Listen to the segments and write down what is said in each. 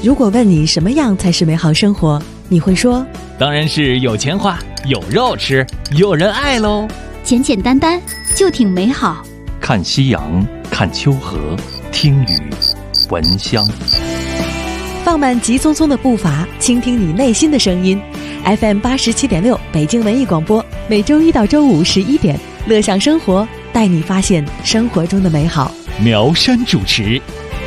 如果问你什么样才是美好生活，你会说当然是有钱花，有肉吃，有人爱喽。 简简单单就挺美好。 看夕阳，看秋河，听雨，闻香。 放慢急匆匆的步伐，倾听你内心的声音。FM 87.6北京文艺广播，每周一到周五11点，乐享生活，带你发现生活中的美好。 苗山主持。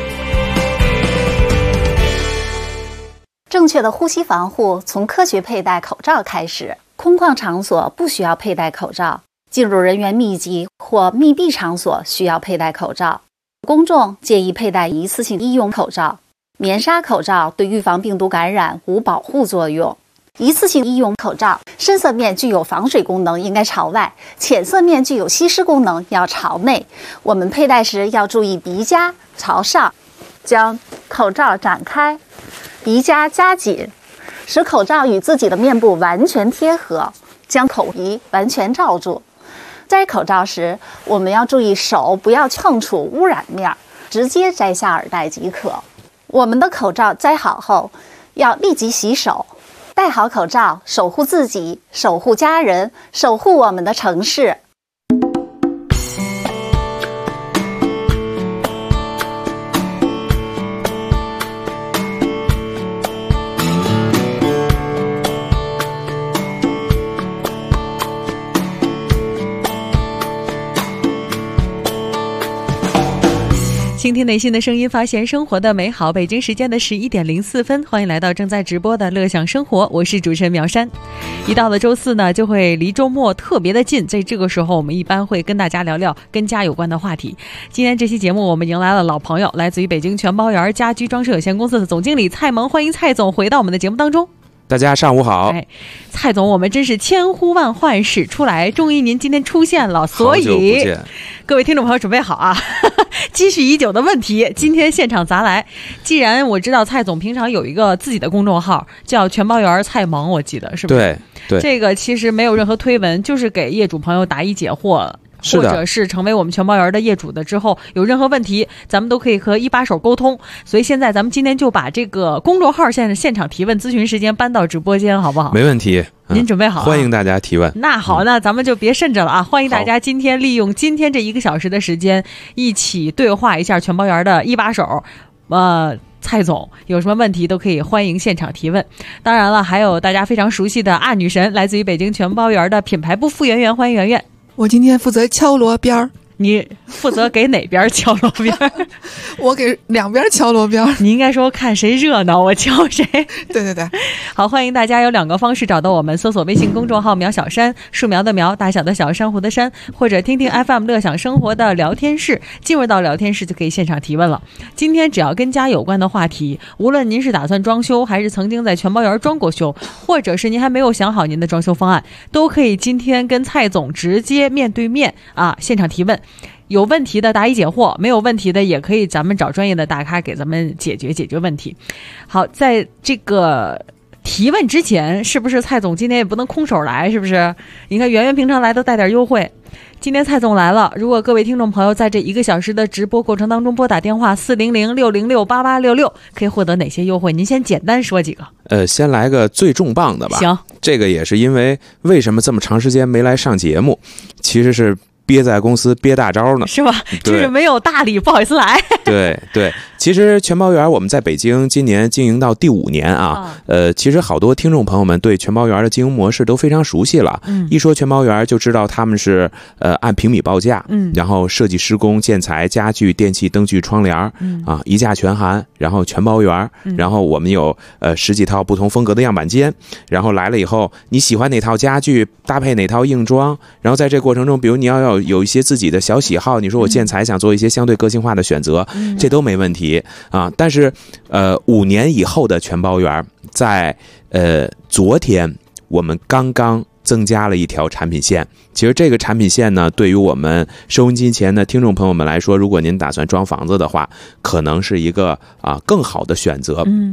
正确的呼吸防护从科学佩戴口罩开始。空旷场所不需要佩戴口罩，进入人员密集或密闭场所需要佩戴口罩。公众建议佩戴一次性医用口罩。棉纱口罩对预防病毒感染无保护作用。一次性医用口罩深色面具有防水功能，应该朝外；浅色面具有吸湿功能，要朝内。我们佩戴时要注意鼻夹朝上，将口罩展开，鼻夹夹紧，使口罩与自己的面部完全贴合，将口鼻完全罩住。摘口罩时，我们要注意手不要碰触污染面，直接摘下耳带即可。我们的口罩摘好后，要立即洗手。戴好口罩，守护自己，守护家人，守护我们的城市。 倾听内心的声音，发现生活的美好。北京时间的11点04分，欢迎来到正在直播的乐享生活，我是主持人苗山。一到了周四呢，就会离周末特别的近，在这个时候我们一般会跟大家聊聊跟家有关的话题。今天这期节目我们迎来了老朋友，来自于北京全包园家居装饰有限公司的总经理蔡萌，欢迎蔡总回到我们的节目当中。 大家上午好。 蔡总，我们真是千呼万唤始出来，终于您今天出现了，所以各位听众朋友准备好啊，积蓄已久的问题今天现场砸来。既然我知道蔡总平常有一个自己的公众号叫全包园蔡萌，我记得是不是？ 对， 这个其实没有任何推文，就是给业主朋友答疑解惑，或者是成为我们全包园的业主的之后，有任何问题咱们都可以和一把手沟通。所以现在咱们今天就把这个公众号现场提问咨询时间搬到直播间，好不好？ 没问题， 您准备好欢迎大家提问。 那好，那咱们就别慎着了啊！欢迎大家今天利用今天这1个小时的时间，一起对话一下全包园的一把手。蔡总有什么问题都可以欢迎现场提问。当然了，还有大家非常熟悉的阿女神，来自于北京全包园的品牌部副圆圆，欢迎圆圆。 我今天负责敲锣边儿。 你负责给哪边敲锣边？ 我给两边敲锣边。 你应该说看谁热闹我敲谁。 对， 好，欢迎大家有2个方式找到我们，搜索微信公众号苗小山，树苗的苗，大小的小，珊瑚的珊，或者听听 FM 乐享生活的聊天室，进入到聊天室就可以现场提问了。今天只要跟家有关的话题，无论您是打算装修，还是曾经在全包园装过修，或者是您还没有想好您的装修方案，都可以今天跟蔡总直接面对面现场提问。有问题的答疑解惑，没有问题的也可以咱们找专业的大咖给咱们解决问题。好，在这个提问之前，是不是蔡总今天也不能空手来，是不是？你看圆圆平常来都带点优惠，今天蔡总来了。如果各位听众朋友在这1个小时的直播过程当中拨打电话400-606-8866，可以获得哪些优惠？您先简单说几个。 先来个最重磅的吧。 行， 这个也是因为为什么这么长时间没来上节目，其实是憋在公司憋大招呢， 是吧？就是没有大礼不好意思来。 对，其实全包园我们在北京今年经营到第5年啊。其实好多听众朋友们对全包园的经营模式都非常熟悉了。一说全包园就知道他们是按平米报价，然后设计施工建材家具电器灯具窗帘一价全含，然后全包园，然后我们有10几套不同风格的样板间，然后来了以后你喜欢哪套家具搭配哪套硬装，然后在这过程中比如你要有一些自己的小喜好，你说我建材想做一些相对个性化的选择，这都没问题啊。但是5年以后的全包园，在昨天我们刚刚增加了一条产品线。其实这个产品线呢，对于我们收音机前的听众朋友们来说，如果您打算装房子的话，可能是一个更好的选择。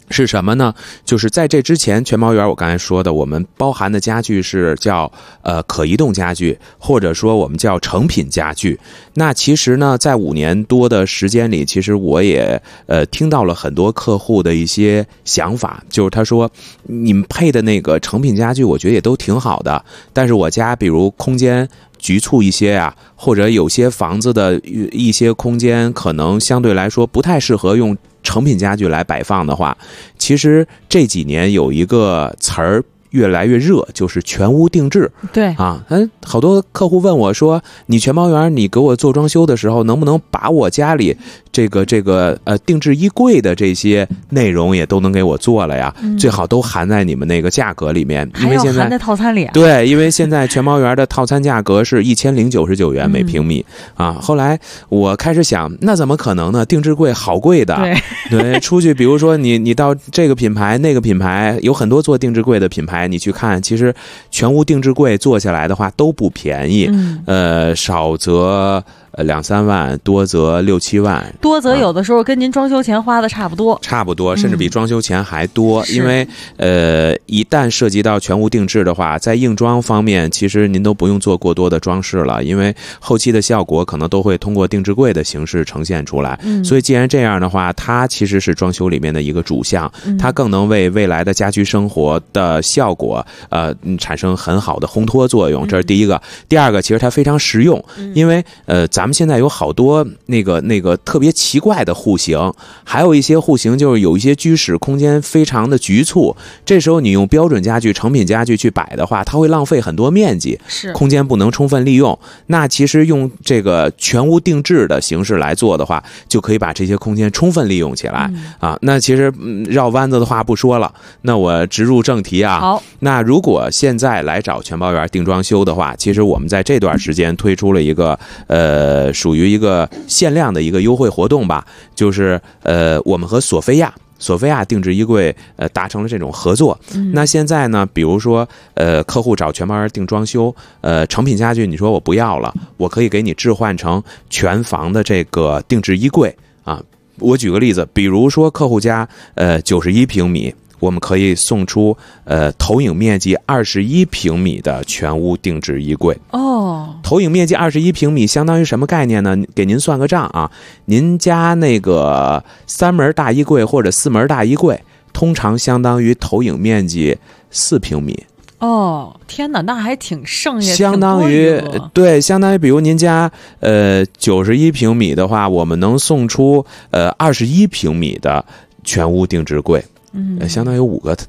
是什么呢？就是在这之前，全包园我刚才说的，我们包含的家具是叫可移动家具，或者说我们叫成品家具。那其实呢，在5年多的时间里，其实我也听到了很多客户的一些想法，就是他说你们配的那个成品家具，我觉得也都挺好的，但是我家比如空间局促一些啊，或者有些房子的一些空间可能相对来说不太适合用成品家具来摆放的话，其实这几年有一个词儿越来越热，就是全屋定制。 对啊，好多客户问我说，你全包园你给我做装修的时候，能不能把我家里这个定制衣柜的这些内容也都能给我做了呀？最好都含在你们那个价格里面，因为现在还要含在套餐里啊。 对，因为现在全包园的套餐价格是1099元每平米啊。后来我开始想，那怎么可能呢？定制柜好贵的，对，出去比如说你到这个品牌那个品牌，有很多做定制柜的品牌，你去看，其实全屋定制柜做下来的话都不便宜，少则2-3万，多则6-7万， 多则有的时候跟您装修钱花的差不多， 甚至比装修钱还多。因为一旦涉及到全屋定制的话，在硬装方面，其实您都不用做过多的装饰了，因为后期的效果可能都会通过定制柜的形式呈现出来。所以既然这样的话，它其实是装修里面的一个主项，它更能为未来的家居生活的效果产生很好的烘托作用，这是第一个。第二个，其实它非常实用，因为咱们现在有好多那个特别奇怪的户型，还有一些户型就是有一些居室空间非常的局促，这时候你用标准家具、成品家具去摆的话，它会浪费很多面积，空间不能充分利用。那其实用这个全屋定制的形式来做的话，就可以把这些空间充分利用起来啊。那其实绕弯子的话不说了，那我直入正题啊。 好， 那如果现在来找全包园定装修的话，其实我们在这段时间推出了一个属于一个限量的一个优惠活动吧，就是我们和索菲亚定制衣柜达成了这种合作。那现在呢，比如说客户找全包园定装修，成品家具你说我不要了，我可以给你置换成全房的这个定制衣柜啊。我举个例子，比如说客户家91平米，我们可以送出投影面积21平米的全屋定制衣柜。投影面积21平米相当于什么概念呢？给您算个账啊，您家那个3门大衣柜或者4门大衣柜，通常相当于投影面积4平米。 天哪，那还挺剩下， 相当于对，相当于比如您家91平米的话，我们能送出21平米的全屋定制柜。相当于五个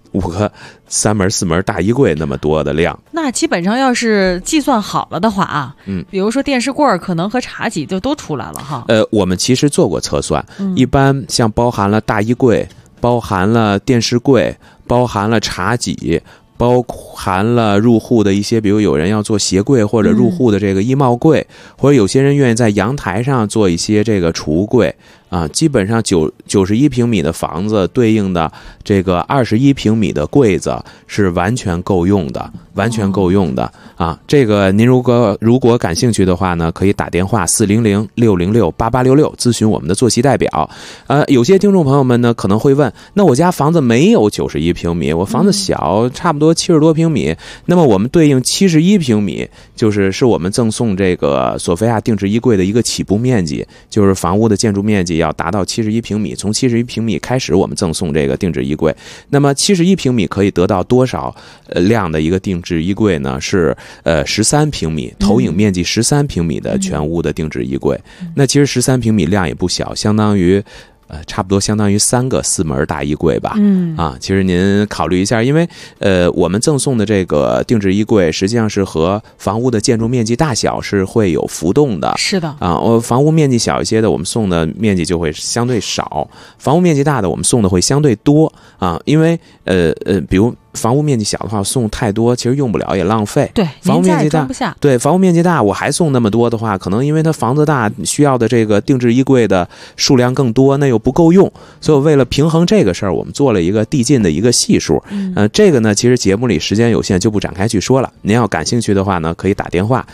3门4门大衣柜那么多的量。 那基本上要是计算好了的话啊，比如说电视柜可能和茶几就都出来了哈。 我们其实做过测算，一般像包含了大衣柜、包含了电视柜、包含了茶几、包含了入户的一些，比如有人要做鞋柜或者入户的这个衣帽柜，或者有些人愿意在阳台上做一些这个储物柜啊，基本上91平米的房子对应的这个21平米的柜子是完全够用的啊。这个您如果感兴趣的话呢，可以打电话400-606-8866咨询我们的坐席代表。有些听众朋友们呢可能会问，那我家房子没有91平米，我房子小，差不多70多平米，那么我们对应71平米，是我们赠送这个索菲亚定制衣柜的一个起步面积，就是房屋的建筑面积要达到71平米，从71平米开始我们赠送这个定制衣柜。那么71平米可以得到多少量的一个定制衣柜呢？是13平米，投影面积13平米的全屋的定制衣柜。那其实13平米量也不小，相当于差不多相当于3个4门大衣柜吧。其实您考虑一下，因为我们赠送的这个定制衣柜实际上是和房屋的建筑面积大小是会有浮动的。 是的啊，房屋面积小一些的，我们送的面积就会相对少；房屋面积大的，我们送的会相对多啊。因为比如房屋面积小的话，送太多其实用不了也浪费。 对， 房屋面积大， 不下。 对，房屋面积大，我还送那么多的话，可能因为它房子大，需要的这个定制衣柜的数量更多，那又不够用。所以为了平衡这个事儿，我们做了一个递进的一个系数。这个呢，其实节目里时间有限，就不展开去说了。您要感兴趣的话呢，可以打电话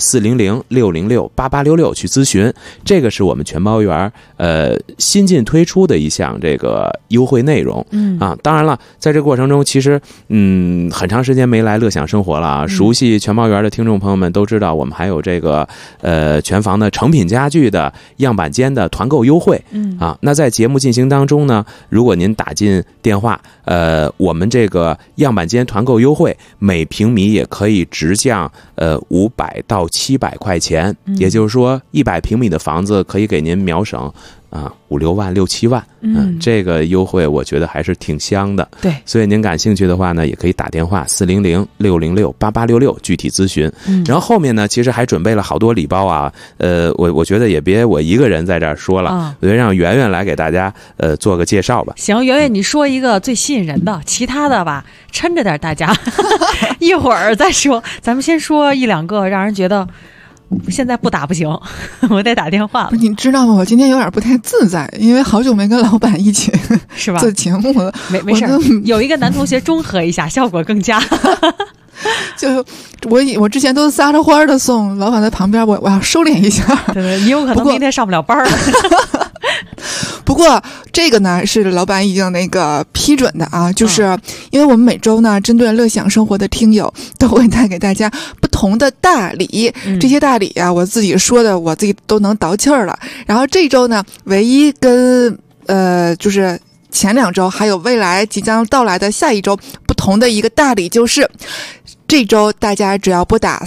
400-606-8866去咨询。这个是我们全包园新近推出的一项这个优惠内容。当然了，在这个过程中，其实很长时间没来乐享生活了啊。熟悉全包园的听众朋友们都知道，我们还有这个全房的成品家具的样板间的团购优惠。那在节目进行当中呢，如果您打进电话，我们这个样板间团购优惠，每平米也可以直降500到700块钱，也就是说100平米的房子可以给您秒省5、6万、6、7万。这个优惠我觉得还是挺香的。 对， 所以您感兴趣的话呢，也可以打电话400-606-8866具体咨询。然后后面呢，其实还准备了好多礼包啊。我觉得也别我一个人在这儿说了，我觉得让圆圆来给大家做个介绍吧。 行，圆圆你说一个最吸引人的，其他的吧抻着点大家一会儿再说。咱们先说一两个让人觉得现在不打不行，我得打电话了。 你知道吗？我今天有点不太自在，因为好久没跟老板一起是吧？ 做节目了。 没事，有一个男同学中和一下，效果更佳。 就我之前都撒着欢的送，老板在旁边，我要收敛一下。 对，你有可能明天上不了班了。 不过这个呢是老板已经那个批准的啊，就是因为我们每周呢针对乐享生活的听友都会带给大家不同的大礼，这些大礼啊我自己说的我自己都能倒气儿了。然后这周呢唯一跟就是前2周还有未来即将到来的下一周不同的一个大礼，就是这周大家只要拨打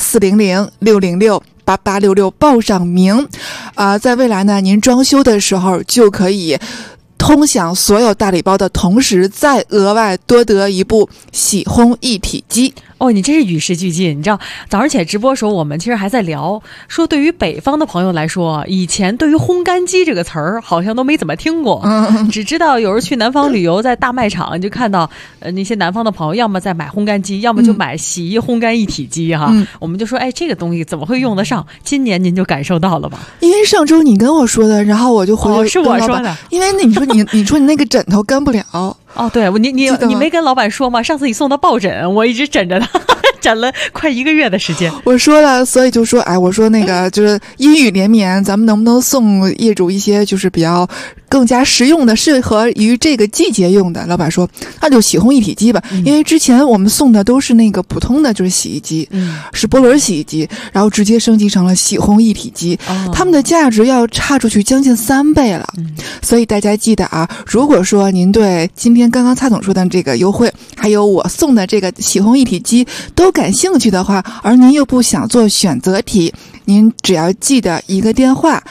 400-606-8866报上名，在未来呢，您装修的时候就可以通享所有大礼包的同时，再额外多得一部洗烘一体机。 哦，你真是与时俱进。你知道早上起来直播的时候，我们其实还在聊，说对于北方的朋友来说，以前对于烘干机这个词儿好像都没怎么听过，只知道有时候去南方旅游，在大卖场就看到那些南方的朋友要么在买烘干机，要么就买洗衣烘干一体机哈。我们就说，哎，这个东西怎么会用得上？今年您就感受到了吧？ 因为上周你跟我说的，然后我就回是我说的， 因为你说你那个枕头干不了。 哦，对，你没跟老板说吗？上次你送的抱枕，我一直枕着它，枕了快1个月的时间。 我说了，所以就说，我说那个就是阴雨连绵，咱们能不能送业主一些就是比较更加实用的、适合于这个季节用的？老板说，那就洗烘一体机吧，因为之前我们送的都是那个普通的，就是洗衣机，是波轮洗衣机，然后直接升级成了洗烘一体机，它们的价值要差出去将近3倍了。所以大家记得啊，如果说您对今天刚刚蔡总说的这个优惠，还有我送的这个洗烘一体机都感兴趣的话，而您又不想做选择题，您只要记得一个电话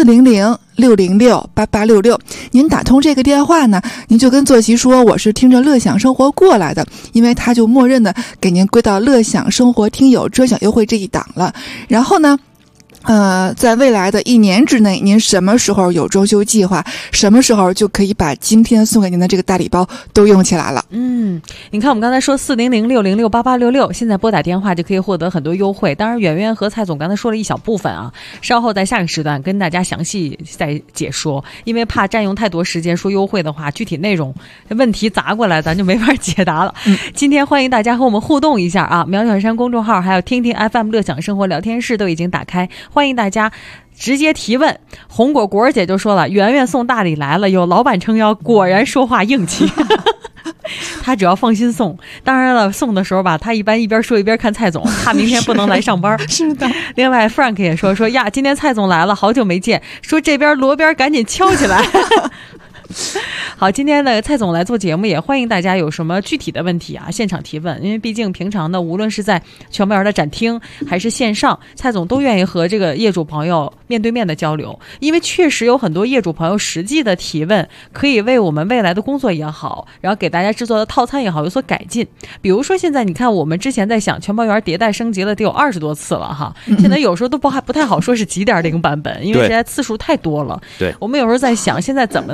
400-606-8866，您打通这个电话呢，您就跟坐席说我是听着乐享生活过来的，因为他就默认的给您归到乐享生活听友专享优惠这一档了。然后呢在未来的1年之内，您什么时候有装修计划，什么时候就可以把今天送给您的这个大礼包都用起来了。 你看我们刚才说400-606-8866，现在拨打电话就可以获得很多优惠。当然圆圆和蔡总刚才说了一小部分啊，稍后在下个时段跟大家详细再解说，因为怕占用太多时间说优惠的话，具体内容问题砸过来咱就没法解答了。今天欢迎大家和我们互动一下啊，苗小山公众号还有听听 FM 乐享生活聊天室都已经打开，欢迎大家直接提问。红果果姐就说了，圆圆送大礼来了，有老板撑腰，果然说话硬气。他只要放心送，当然了，送的时候吧，他一般一边说一边看蔡总，怕明天不能来上班。 是的。 另外 Frank 也说呀，今天蔡总来了，好久没见，说这边锣边赶紧敲起来。好，今天的蔡总来做节目，也欢迎大家有什么具体的问题啊，现场提问。因为毕竟平常的无论是在全包园的展厅还是线上，蔡总都愿意和这个业主朋友面对面的交流，因为确实有很多业主朋友实际的提问，可以为我们未来的工作也好，然后给大家制作的套餐也好有所改进。比如说现在你看，我们之前在想全包园迭代升级了得有20多次了哈，现在有时候都不太好说是几.0版本，因为实在次数太多了。 对， 我们有时候在想，现在怎么能再升级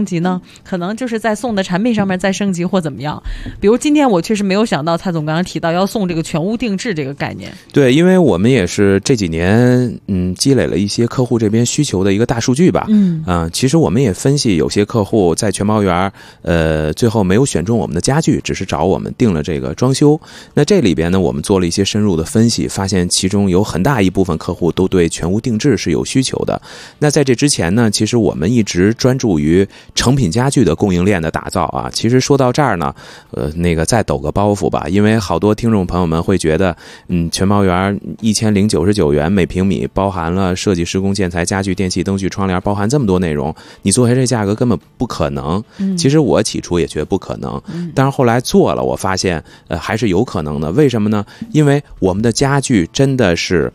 级呢？可能就是在送的产品上面再升级或怎么样。比如今天我确实没有想到蔡总刚刚提到要送这个全屋定制这个概念。 对，因为我们也是这几年积累了一些客户这边需求的一个大数据吧。其实我们也分析有些客户在全包园最后没有选中我们的家具，只是找我们定了这个装修。那这里边呢，我们做了一些深入的分析，发现其中有很大一部分客户都对全屋定制是有需求的。那在这之前呢，其实我们一直专注于成品家具的供应链的打造啊。其实说到这儿呢，再抖个包袱吧，因为好多听众朋友们会觉得，全包园1099元每平米，包含了设计、施工、建材、家具、电器、灯具、窗帘，包含这么多内容，你做下这价格根本不可能。其实我起初也觉得不可能，但是后来做了，我发现还是有可能的。为什么呢？因为我们的家具真的是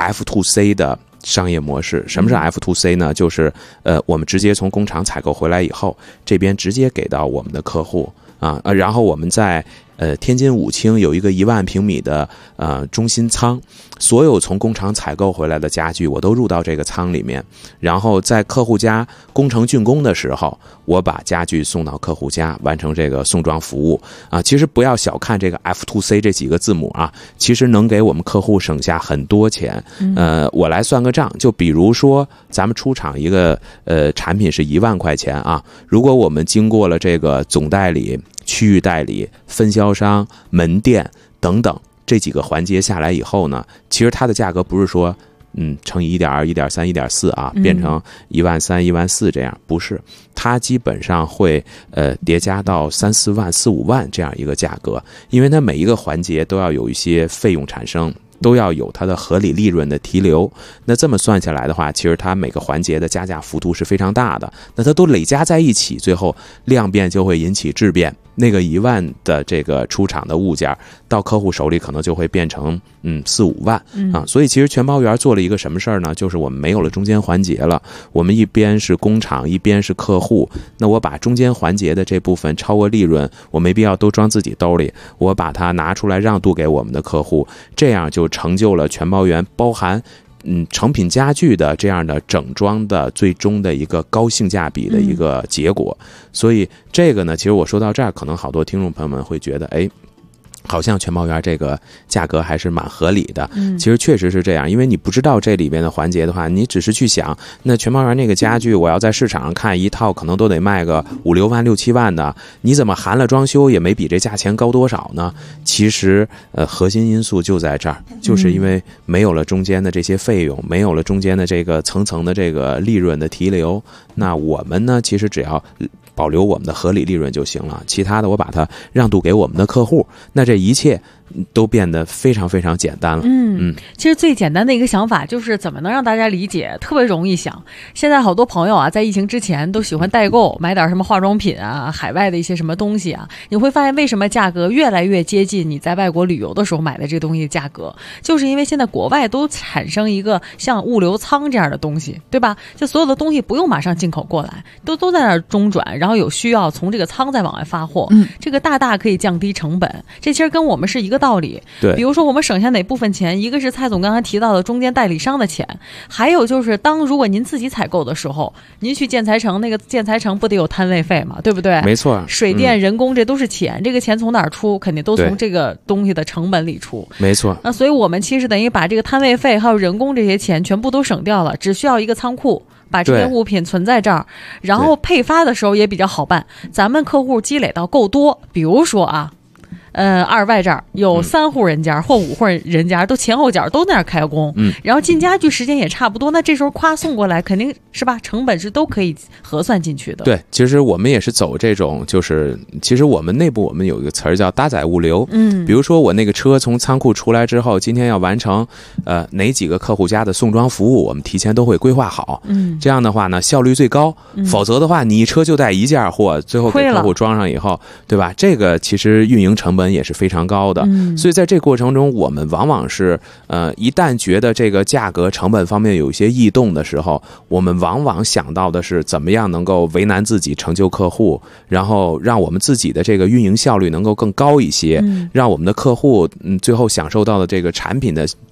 F2C 的商业模式。什么是 F2C 呢？就是我们直接从工厂采购回来以后，这边直接给到我们的客户啊，然后我们在天津武清有一个1万平米的中心仓，所有从工厂采购回来的家具我都入到这个仓里面，然后在客户家工程竣工的时候，我把家具送到客户家，完成这个送装服务啊。其实不要小看这个 F2C 这几个字母啊，其实能给我们客户省下很多钱。我来算个账，就比如说咱们出厂一个产品是1万块钱啊，如果我们经过了这个总代理、区域代理、分销商、门店等等这几个环节下来以后呢，其实它的价格不是说乘以 1.2、1.3、1.4啊，变成13000、14000这样，不是，它基本上会叠加到3、4万、4、5万这样一个价格，因为它每一个环节都要有一些费用产生，都要有它的合理利润的提留。那这么算下来的话，其实它每个环节的加价幅度是非常大的，那它都累加在一起，最后量变就会引起质变，那个1万的这个出厂的物件到客户手里可能就会变成4、5万啊。所以其实全包园做了一个什么事儿呢？就是我们没有了中间环节了，我们一边是工厂，一边是客户，那我把中间环节的这部分超额利润我没必要都装自己兜里，我把它拿出来让渡给我们的客户，这样就成就了全包园包含成品家具的这样的整装的最终的一个高性价比的一个结果。所以这个呢，其实我说到这儿，可能好多听众朋友们会觉得，好像全包园这个价格还是蛮合理的。其实确实是这样，因为你不知道这里边的环节的话，你只是去想，那全包园那个家具，我要在市场上看一套，可能都得卖个5、6万、6、7万的，你怎么含了装修也没比这价钱高多少呢？其实核心因素就在这儿，就是因为没有了中间的这些费用，没有了中间的这个层层的这个利润的提留，那我们呢，其实只要保留我们的合理利润就行了，其他的我把它让渡给我们的客户，那这一切都变得非常非常简单了。 其实最简单的一个想法就是怎么能让大家理解，特别容易想。现在好多朋友啊，在疫情之前都喜欢代购，买点什么化妆品啊，海外的一些什么东西啊，你会发现为什么价格越来越接近你在外国旅游的时候买的这个东西的价格，就是因为现在国外都产生一个像物流仓这样的东西，对吧？就所有的东西不用马上进口过来，都在那儿中转，然后有需要从这个仓再往外发货，这个大大可以降低成本。这其实跟我们是一个道理。 对， 比如说我们省下哪部分钱，一个是蔡总刚才提到的中间代理商的钱，还有就是如果您自己采购的时候，您去建材城，那个建材城不得有摊位费嘛，对不对？ 没错， 水电、人工这都是钱，这个钱从哪儿出？肯定都从这个东西的成本里出。 没错。 那所以我们其实等于把这个摊位费还有人工这些钱全部都省掉了，只需要一个仓库。把这些物品存在这儿，然后配发的时候也比较好办。咱们客户积累到够多，比如说啊，二外这儿有3户人家或5户人家，都前后脚都在那儿开工，然后进家具时间也差不多，那这时候夸送过来，肯定是吧？成本是都可以核算进去的。对， 其实我们也是走这种，就是其实我们内部我们有一个词儿叫搭载物流。比如说我那个车从仓库出来之后，今天要完成哪几个客户家的送装服务，我们提前都会规划好。这样的话呢，效率最高。否则的话，你一车就带一件货，最后给客户装上以后，对吧？这个其实运营成本也是非常高的。所以在这过程中，我们往往是一旦觉得这个价格成本方面有一些异动的时候，我们往往想到的是怎么样能够为难自己，成就客户，然后让我们自己的这个运营效率能够更高一些，让我们的客户最后享受到的这个产品的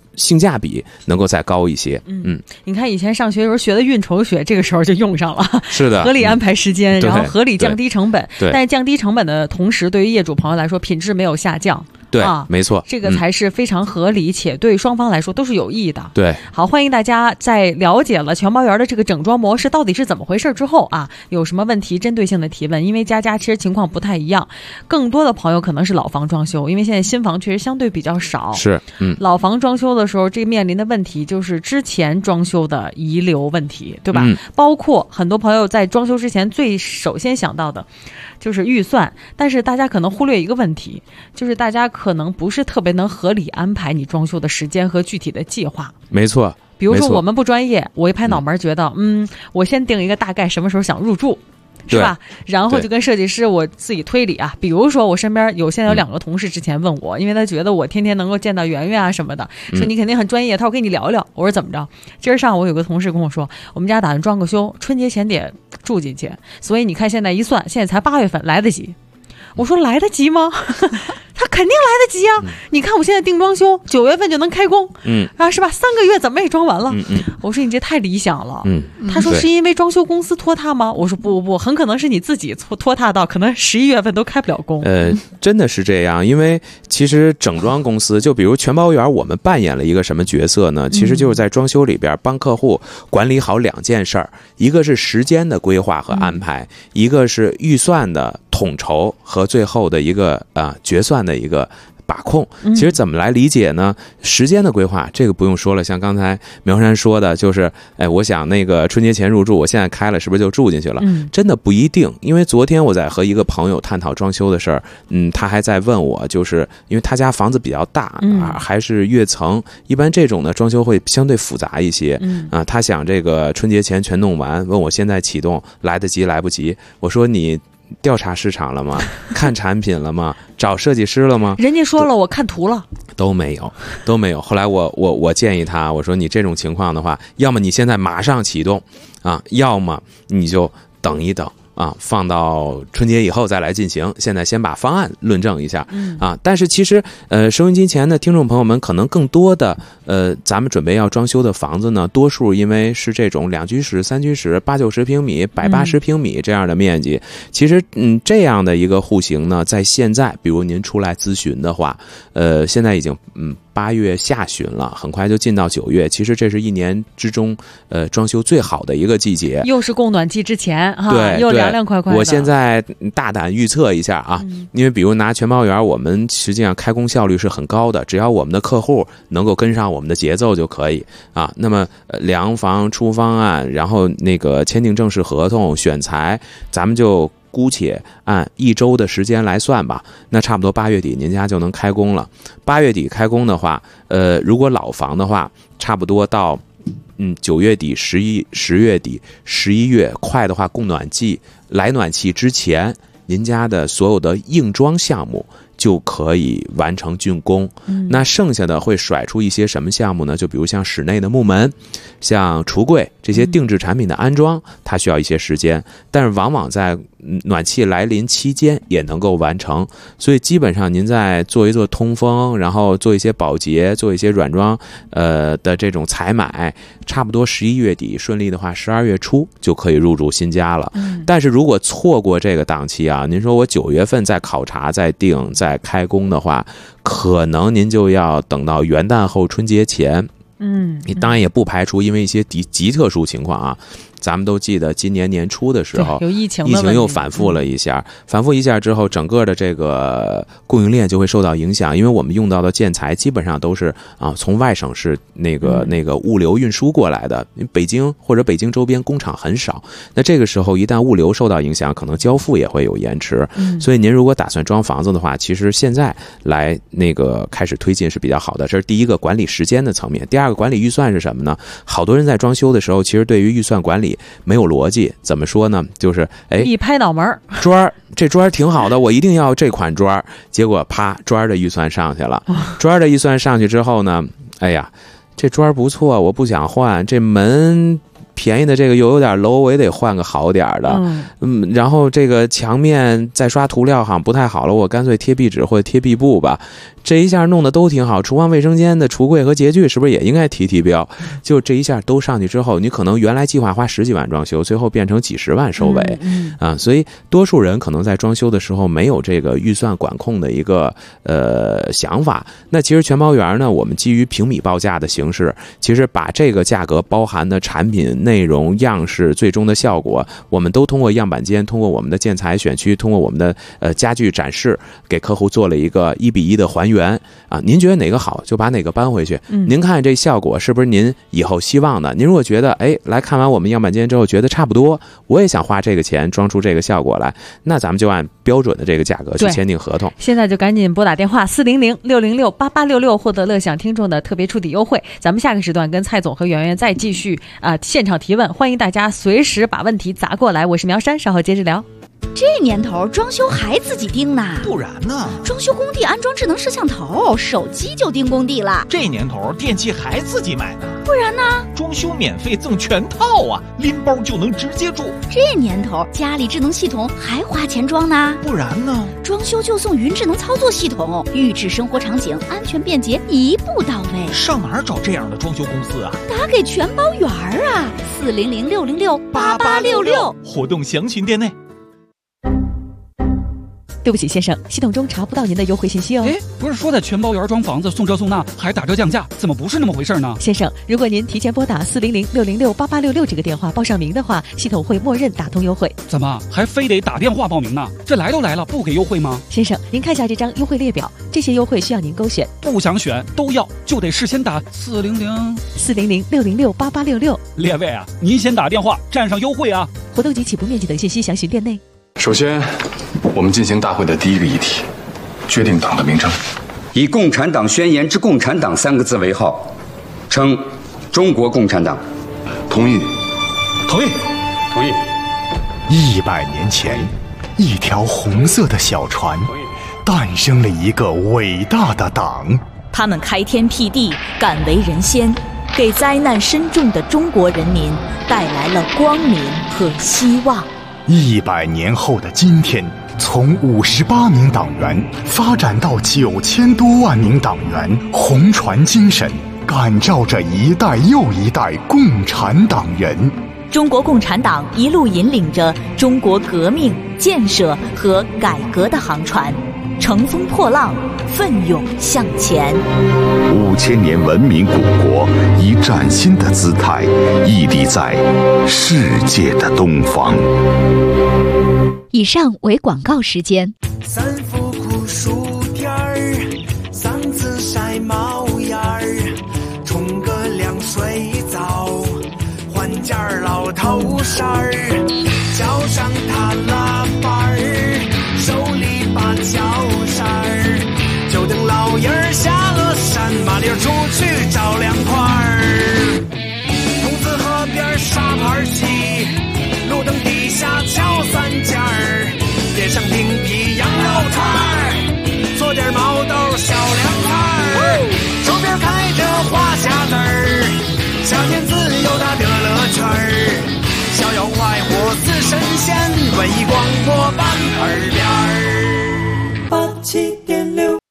性价比能够再高一些。 你看以前上学的时候学的运筹学，这个时候就用上了。 是的， 合理安排时间，然后合理降低成本。 对， 但是降低成本的同时，对于业主朋友来说，品质没有下降。 对，没错， 这个才是非常合理且对双方来说都是有益的。 对， 好，欢迎大家在了解了全包园的这个整装模式到底是怎么回事之后啊，有什么问题针对性的提问，因为家其实情况不太一样，更多的朋友可能是老房装修，因为现在新房确实相对比较少。 是， 老房装修的时候，这面临的问题就是之前装修的遗留问题，对吧？包括很多朋友在装修之前首先想到的就是预算，但是大家可能忽略一个问题，就是大家可能不是特别能合理安排你装修的时间和具体的计划。 没错， 比如说我们不专业，我一拍脑门觉得我先定一个大概什么时候想入住，是吧？然后就跟设计师我自己推理啊，比如说我身边现在有2个同事之前问我，因为他觉得我天天能够见到圆圆啊什么的，说你肯定很专业，他说跟你聊聊。我说怎么着？今儿上午有个同事跟我说，我们家打算装个修，春节前得住进去，所以你看现在一算，现在才8月份，来得及。我说来得及吗？他肯定来得及啊！你看我现在定装修，9月份就能开工，是吧？3个月怎么也装完了。我说你这太理想了。他说是因为装修公司拖沓吗？我说不，很可能是你自己拖沓到可能11月份都开不了工。 真的是这样，因为其实整装公司，就比如全包园，我们扮演了一个什么角色呢？其实就是在装修里边帮客户管理好2件事儿，一个是时间的规划和安排，一个是预算的统筹和最后的一个决算的一个把控。其实怎么来理解呢？时间的规划这个不用说了，像刚才苗山说的，就是我想那个春节前入住，我现在开了是不是就住进去了？真的不一定，因为昨天我在和一个朋友探讨装修的事儿，他还在问我，就是因为他家房子比较大，还是跃层，一般这种的装修会相对复杂一些，他想这个春节前全弄完，问我现在启动来得及来不及？我说你调查市场了吗？看产品了吗？找设计师了吗？ 人家说了，我看图了， 都没有。后来我建议他，我说你这种情况的话，要么你现在马上启动啊，要么你就等一等啊，放到春节以后再来进行。现在先把方案论证一下啊。但是其实收音机前的听众朋友们，可能更多的咱们准备要装修的房子呢，多数因为是这种2居室、3居室、80-90平米、180平米这样的面积。其实这样的一个户型呢，在现在，比如您出来咨询的话，现在已经8月下旬了，很快就进到9月。其实这是1年之中装修最好的一个季节，又是供暖季之前哈， 对， 又凉凉快快的。 我现在大胆预测一下啊，因为比如拿全包园，我们实际上开工效率是很高的，只要我们的客户能够跟上我们的节奏就可以啊。那么量房出方案，然后那个签订正式合同、选材，咱们就姑且按1周的时间来算吧，那差不多8月底您家就能开工了。8月底开工的话，如果老房的话，差不多到9月底、10月底、11月，快的话供暖季来暖气之前，您家的所有的硬装项目就可以完成竣工。那剩下的会甩出一些什么项目呢？就比如像室内的木门、像橱柜这些定制产品的安装，它需要一些时间，但是往往在暖气来临期间也能够完成。所以基本上您在做一做通风，然后做一些保洁，做一些软装的这种采买，差不多11月底顺利的话12月初就可以入住新家了。但是如果错过这个档期啊，您说我9月份再考察再定再开工的话，可能您就要等到元旦后春节前。你当然也不排除因为一些极特殊情况啊，咱们都记得今年年初的时候， 有疫情又反复了一下，反复一下之后，整个的这个供应链就会受到影响，因为我们用到的建材基本上都是从外省市那个物流运输过来的，北京或者北京周边工厂很少，那这个时候一旦物流受到影响，可能交付也会有延迟。所以您如果打算装房子的话，其实现在来开始推进是比较好的。这是第一个管理时间的层面。第二个管理预算是什么呢？好多人在装修的时候，其实对于预算管理没有逻辑。怎么说呢？就是一拍脑门， 这砖挺好的，我一定要这款砖，结果啪，砖的预算上去了。砖的预算上去之后呢，哎呀，这砖不错，我不想换。这门便宜的这个又有点 low， 我也得换个好点的。然后这个墙面再刷涂料好像不太好了，我干脆贴壁纸或者贴壁布吧。这一下弄得都挺好，厨房卫生间的橱柜和洁具是不是也应该提标？就这一下都上去之后，你可能原来计划花10几万装修，最后变成几十万收尾所以多数人可能在装修的时候没有这个预算管控的一个想法。那其实全包园呢，我们基于平米报价的形式，其实把这个价格包含的产品内容、样式、最终的效果，我们都通过样板间，通过我们的建材选区，通过我们的家具展示，给客户做了一个1:1的还原您觉得哪个好就把哪个搬回去。您看这效果是不是您以后希望的？您如果觉得来看完我们样板间之后觉得差不多，我也想花这个钱装出这个效果来，那咱们就按标准的这个价格去签订合同。 现在就赶紧拨打电话400-606-8866获得乐享听众的特别触底优惠。咱们下个时段跟蔡总和圆圆再继续现场提问，欢迎大家随时把问题砸过来。我是苗山，稍后接着聊。 这年头装修还自己盯呢？ 不然呢？ 装修工地安装智能摄像头，手机就盯工地了。 这年头电器还自己买呢？ 不然呢？ 装修免费赠全套啊，拎包就能直接住。 这年头家里智能系统还花钱装呢？ 不然呢？ 装修就送云智能操作系统，预制生活场景，安全便捷，一步到位。 上哪儿找这样的装修公司啊？ 打给全包园啊，400-606-8866， 活动详情店内。 对不起先生，系统中查不到您的优惠信息哦。 不是说在全包园装房子送这送那还打折降价，怎么不是那么回事呢？ 先生，如果您提前拨打400-606-8866这个电话报上名的话，系统会默认打通优惠。 怎么还非得打电话报名呢？这来都来了，不给优惠吗？ 先生，您看下这张优惠列表，这些优惠需要您勾选。 不想选都要，就得事先打 400-606-8866。 列位啊，您先打电话占上优惠啊！ 活动及起步面积等信息详询店内。 首先，我们进行大会的第一个议题，决定党的名称。 以共产党宣言之共产党3个字为号，称中国共产党。 同意。 同意。同意。 100年前，一条红色的小船，诞生了一个伟大的党。 他们开天辟地，敢为人先，给灾难深重的中国人民带来了光明和希望。 100年后的今天，从58名党员发展到9000多万名党员，红船精神感召着一代又一代共产党人。 中国共产党一路引领着中国革命、建设和改革的航船，乘风破浪，奋勇向前。 5000年文明古国以崭新的姿态屹立在世界的东方。 以上为广告时间。 三伏酷暑天儿，3次晒毛眼儿，冲个凉水澡，换件老头衫儿，脚上踏拉板儿，手里把脚扇儿，就等老爷儿下了山，麻溜出去找凉快儿。桐梓河边沙盘戏，路灯底下敲3件儿，点上冰皮羊肉串儿，做点毛豆小凉菜儿，周边开着花匣子儿，夏天自由它的乐趣儿，逍遥快活似神仙，文艺广播办耳边儿87.6。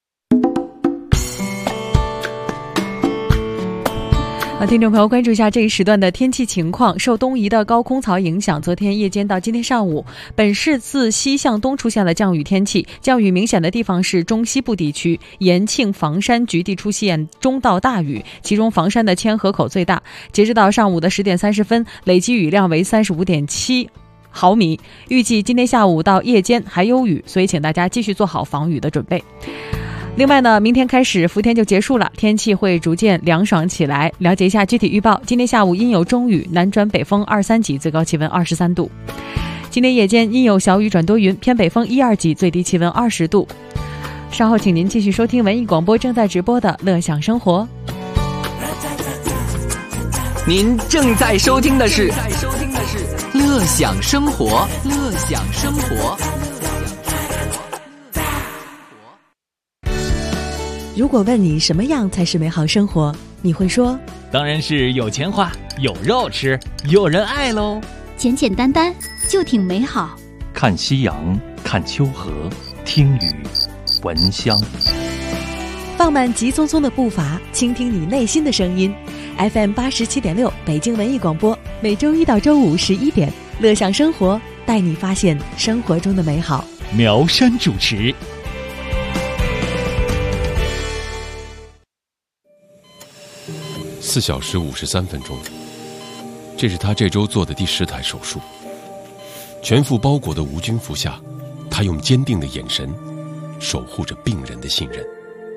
听众朋友，关注一下这一时段的天气情况。受东移的高空槽影响，昨天夜间到今天上午，本市自西向东出现了降雨天气，降雨明显的地方是中西部地区，延庆、房山局地出现中到大雨，其中房山的千河口最大。截止到上午的10点30分，累计雨量为35.7毫米，预计今天下午到夜间还有雨，所以请大家继续做好防雨的准备。另外呢，明天开始伏天就结束了，天气会逐渐凉爽起来。了解一下具体预报，今天下午阴有中雨，南转北风2、3级，最高气温23度。今天夜间阴有小雨转多云，偏北风1、2级，最低气温20度。稍后请您继续收听文艺广播正在直播的乐享生活。 您正在收听的是乐享生活，乐享生活。 如果问你什么样才是美好生活，你会说当然是有钱花，有肉吃，有人爱喽。 简简单单就挺美好。 看夕阳，看秋河，听雨，闻香。 放慢急匆匆的步伐，倾听你内心的声音。FM 87.6北京文艺广播，每周一到周五11点，乐享生活，带你发现生活中的美好。 苗山主持。 4小时53分钟，这是他这周做的第10台手术。全副包裹的无菌服下，他用坚定的眼神守护着病人的信任。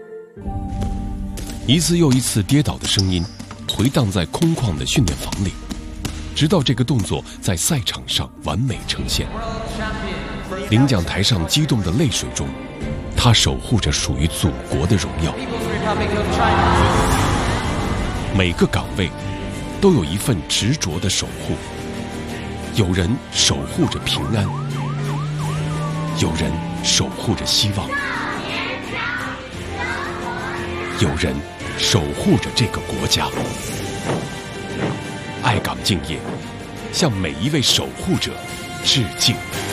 一次又一次跌倒的声音回荡在空旷的训练房里，直到这个动作在赛场上完美呈现。领奖台上激动的泪水中，他守护着属于祖国的荣耀。每个岗位都有一份执着的守护，有人守护着平安，有人守护着希望，有人守护着这个国家。爱岗敬业，向每一位守护者致敬。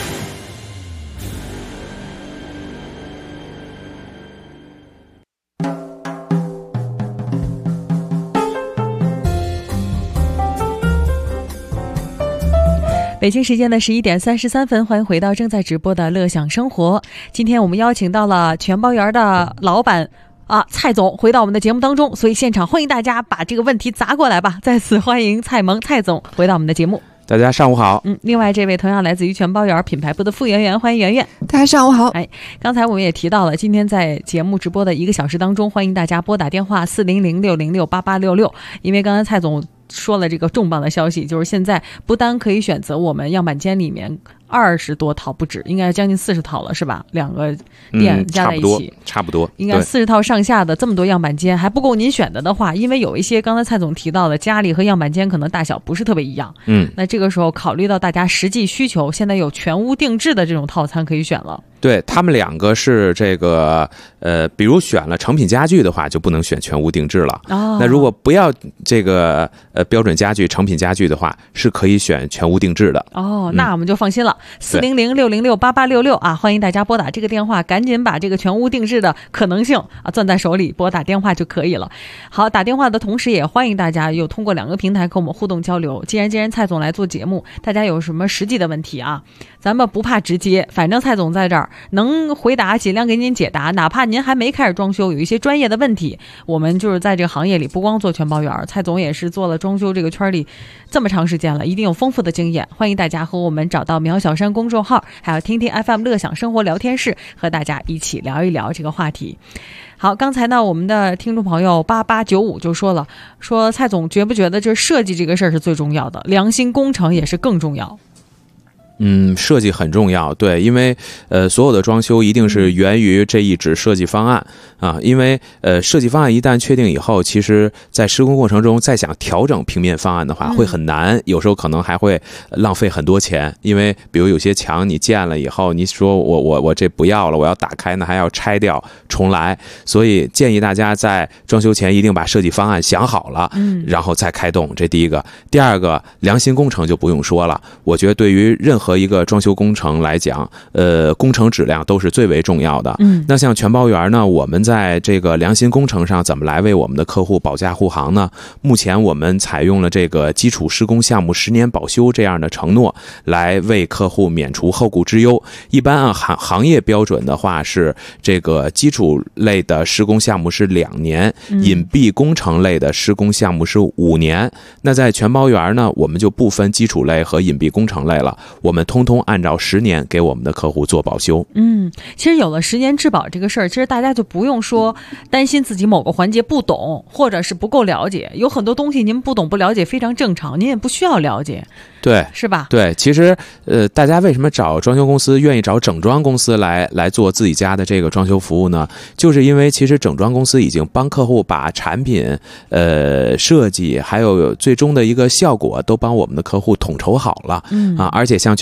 北京时间的11点33分，欢迎回到正在直播的乐享生活。今天我们邀请到了全包园的老板蔡总回到我们的节目当中，所以现场欢迎大家把这个问题砸过来吧。再次欢迎蔡萌蔡总回到我们的节目。 大家上午好。 另外这位同样来自于全包园品牌部的傅圆圆，欢迎圆圆。 大家上午好。 刚才我们也提到了，今天在节目直播的1个小时当中，欢迎大家拨打电话400-606-8866，因为刚才蔡总说了这个重磅的消息，就是现在不单可以选择我们样板间里面20多套不止，应该将近40套了，是吧？2个店加在一起， 差不多应该40套上下的这么多样板间还不够您选的话，因为有一些刚才蔡总提到的家里和样板间可能大小不是特别一样，那这个时候考虑到大家实际需求，现在有全屋定制的这种套餐可以选了。 对，他们2个是这个比如选了成品家具的话，就不能选全屋定制了。那如果不要这个标准家具、成品家具的话，是可以选全屋定制的。 那我们就放心了。400-606-8866欢迎大家拨打这个电话，赶紧把这个全屋定制的可能性攥在手里，拨打电话就可以了。好，打电话的同时也欢迎大家又通过2个平台跟我们互动交流。既然蔡总来做节目，大家有什么实际的问题咱们不怕直接，反正蔡总在这儿能回答尽量给您解答，哪怕您还没开始装修，有一些专业的问题，我们就是在这个行业里不光做全包园，蔡总也是做了装修这个圈里这么长时间了，一定有丰富的经验。欢迎大家和我们找到苗小山公众号，还有听听 FM 乐享生活聊天室，和大家一起聊一聊这个话题。好，刚才呢我们的听众朋友8895就说了，说蔡总觉不觉得这设计这个事儿是最重要的，良心工程也是更重要？ 设计很重要，对，因为所有的装修一定是源于这一纸设计方案因为设计方案一旦确定以后，其实在施工过程中再想调整平面方案的话会很难，有时候可能还会浪费很多钱，因为比如有些墙你建了以后，你说我这不要了，我要打开呢，还要拆掉重来，所以建议大家在装修前一定把设计方案想好了，然后再开动，这第一个。第二个，良心工程就不用说了，我觉得对于任何一个装修工程来讲，工程质量都是最为重要的。那像全包园呢，我们在这个良心工程上怎么来为我们的客户保驾护航呢？目前我们采用了这个基础施工项目10年保修这样的承诺，来为客户免除后顾之忧。一般按行业标准的话，是这个基础类的施工项目是2年，隐蔽工程类的施工项目是5年。那在全包园呢，我们就不分基础类和隐蔽工程类了，我们通通按照10年给我们的客户做保修。 其实有了10年质保这个事儿，其实大家就不用说担心自己某个环节不懂，或者是不够了解，有很多东西您不懂不了解非常正常，您也不需要了解， 对， 是吧？ 对，其实大家为什么找装修公司，愿意找整装公司来做自己家的这个装修服务呢？就是因为其实整装公司已经帮客户把产品设计还有最终的一个效果都帮我们的客户统筹好了而且像全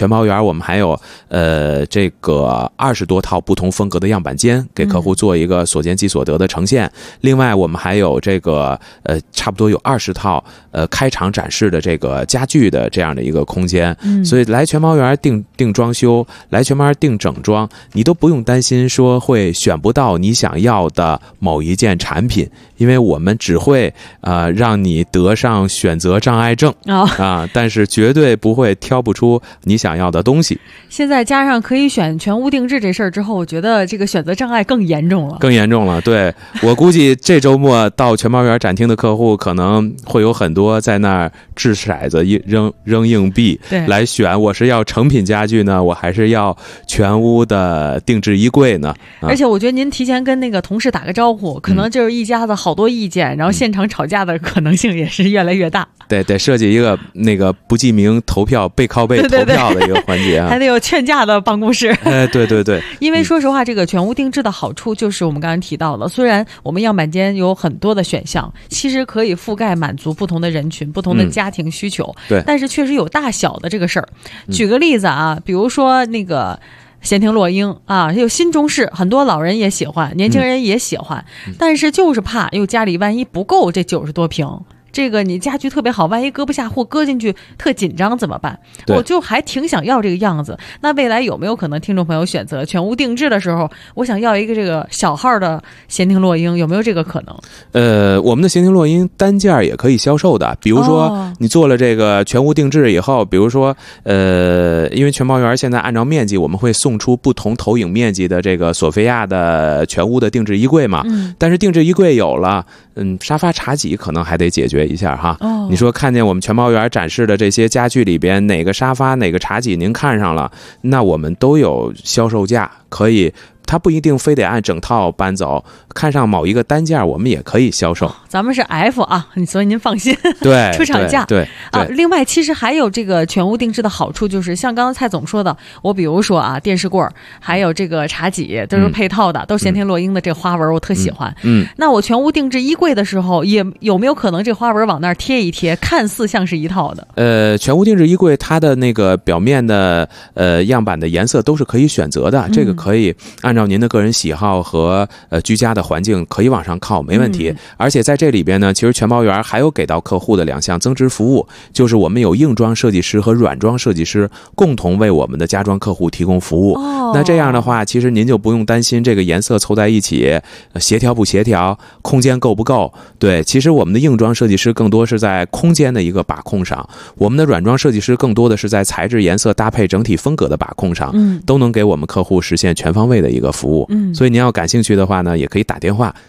全包园我们还有这个20多套不同风格的样板间，给客户做一个所见即所得的呈现。另外我们还有这个差不多有20套开场展示的这个家具的这样的一个空间。所以来全包园定装修，来全包园定整装，你都不用担心说会选不到你想要的某一件产品，因为我们只会让你得上选择障碍症但是绝对不会挑不出你想要的东西。 现在加上可以选全屋定制这事儿之后，我觉得这个选择障碍更严重了。 对，我估计这周末到全包园展厅的客户可能会有很多在那儿掷骰子扔硬币来选，我是要成品家具呢，我还是要全屋的定制衣柜呢？ 而且我觉得您提前跟那个同事打个招呼，可能就是一家子好多意见，然后现场吵架的可能性也是越来越大。 对，得设计一个那个不记名投票背靠背投票的一个环节还得有劝架的办公室。 对， 因为说实话，这个全屋定制的好处就是我们刚才提到了，虽然我们样板间有很多的选项，其实可以覆盖满足不同的人群、不同的家庭需求， 对， 但是确实有大小的这个事儿。举个例子啊，比如说那个闲庭落英啊，有新中式，很多老人也喜欢，年轻人也喜欢，但是就是怕又家里万一不够这90多平，这个你家具特别好，万一搁不下或搁进去特紧张怎么办？我就还挺想要这个样子。那未来有没有可能听众朋友选择全屋定制的时候，我想要一个这个小号的闲庭落英，有没有这个可能？ 我们的闲庭落英单件也可以销售的，比如说你做了这个全屋定制以后，比如说因为全包园现在按照面积我们会送出不同投影面积的这个索菲亚的全屋的定制衣柜嘛，但是定制衣柜有了，沙发茶几可能还得解决一下哈。你说看见我们全包园展示的这些家具里边哪个沙发哪个茶几您看上了，那我们都有销售价，可以它不一定非得按整套搬走，看上某一个单件我们也可以销售。 咱们是 F 啊，所以您放心， 对， 出厂价。 对另外其实还有这个全屋定制的好处，就是像刚刚蔡总说的，我比如说啊，电视柜还有这个茶几都是配套的，都是闲庭落英的这个花纹，我特喜欢。那我全屋定制衣柜的时候，也有没有可能这花纹往那儿贴一贴，看似像是一套的？ 全屋定制衣柜它的那个表面的样板的颜色都是可以选择的，这个可以按照您的个人喜好和居家的环境可以往上靠，没问题。而且在这里边呢，其实全包园还有给到客户的2项增值服务，就是我们有硬装设计师和软装设计师共同为我们的家装客户提供服务。那这样的话，其实您就不用担心这个颜色凑在一起协调不协调，空间够不够。对，其实我们的硬装设计师更多是在空间的一个把控上，我们的软装设计师更多的是在材质、颜色搭配、整体风格的把控上，都能给我们客户实现全方位的一个服务。所以您要感兴趣的话呢，也可以打电话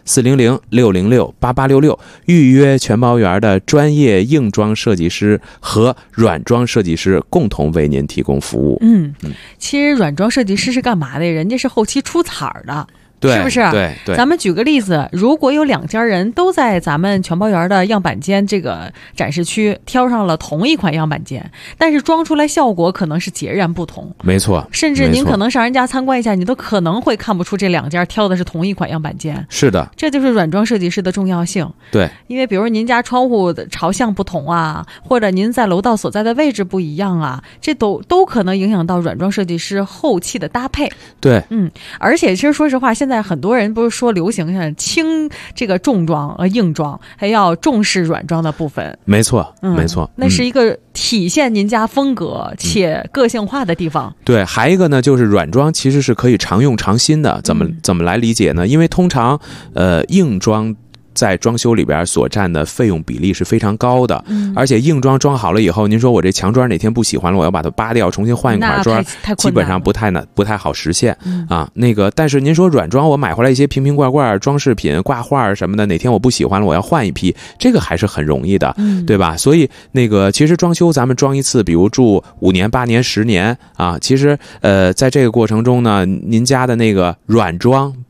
400-606-8866预约全包园的专业硬装设计师和软装设计师共同为您提供服务。 其实软装设计师是干嘛的？人家是后期出彩儿的。 对， 是不是？ 对， 咱们举个例子，如果有2家人都在咱们全包园的样板间这个展示区挑上了同一款样板间，但是装出来效果可能是截然不同。 没错， 甚至您可能上人家参观一下，你都可能会看不出这2家挑的是同一款样板间。 是的， 这就是软装设计师的重要性。 对， 因为比如您家窗户的朝向不同啊，或者您在楼道所在的位置不一样啊，这都可能影响到软装设计师后期的搭配。 对， 而且其实说实话，现在很多人不是说流行轻这个重装硬装，还要重视软装的部分。 没错，没错， 那是一个体现您家风格且个性化的地方。 对，还一个呢，就是软装其实是可以常用常新的。怎么来理解呢？因为通常硬装在装修里边所占的费用比例是非常高的，而且硬装装好了以后，您说我这墙砖哪天不喜欢了，我要把它扒掉，重新换一块砖，基本上不太好实现啊。但是您说软装，我买回来一些瓶瓶罐罐、装饰品、挂画什么的，哪天我不喜欢了，我要换一批，这个还是很容易的，对吧？所以其实装修咱们装一次，比如住5年、8年、10年啊，其实在这个过程中呢，您家的那个软装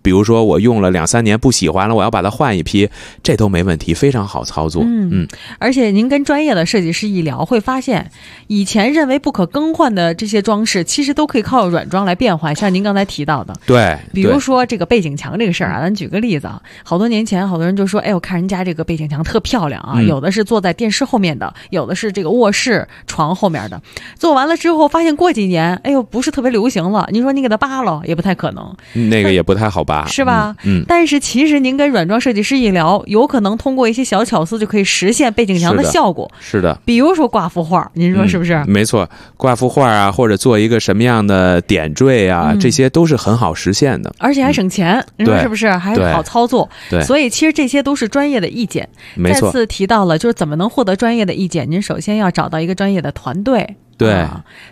比如说我用了2-3年不喜欢了，我要把它换一批，这都没问题，非常好操作。 而且您跟专业的设计师一聊，会发现以前认为不可更换的这些装饰，其实都可以靠软装来变换。像您刚才提到的， 对， 比如说这个背景墙这个事儿啊，咱举个例子啊，好多年前好多人就说，哎，我看人家这个背景墙特漂亮啊，有的是坐在电视后面的，有的是这个卧室床后面的，做完了之后发现过几年，哎呦，不是特别流行了，你说你给它扒了也不太可能， 那个也不太好扒， 是吧？但是其实您跟软装设计师一聊，有可能通过一些小巧思就可以实现背景墙的效果。 是的， 比如说挂幅画，您说是不是？ 没错，挂幅画啊，或者做一个什么样的点缀啊，这些都是很好实现的， 而且还省钱，您说是不是？还好操作。 对， 所以其实这些都是专业的意见。 没错， 再次提到了，就是怎么能获得专业的意见？您首先要找到一个专业的团队。 对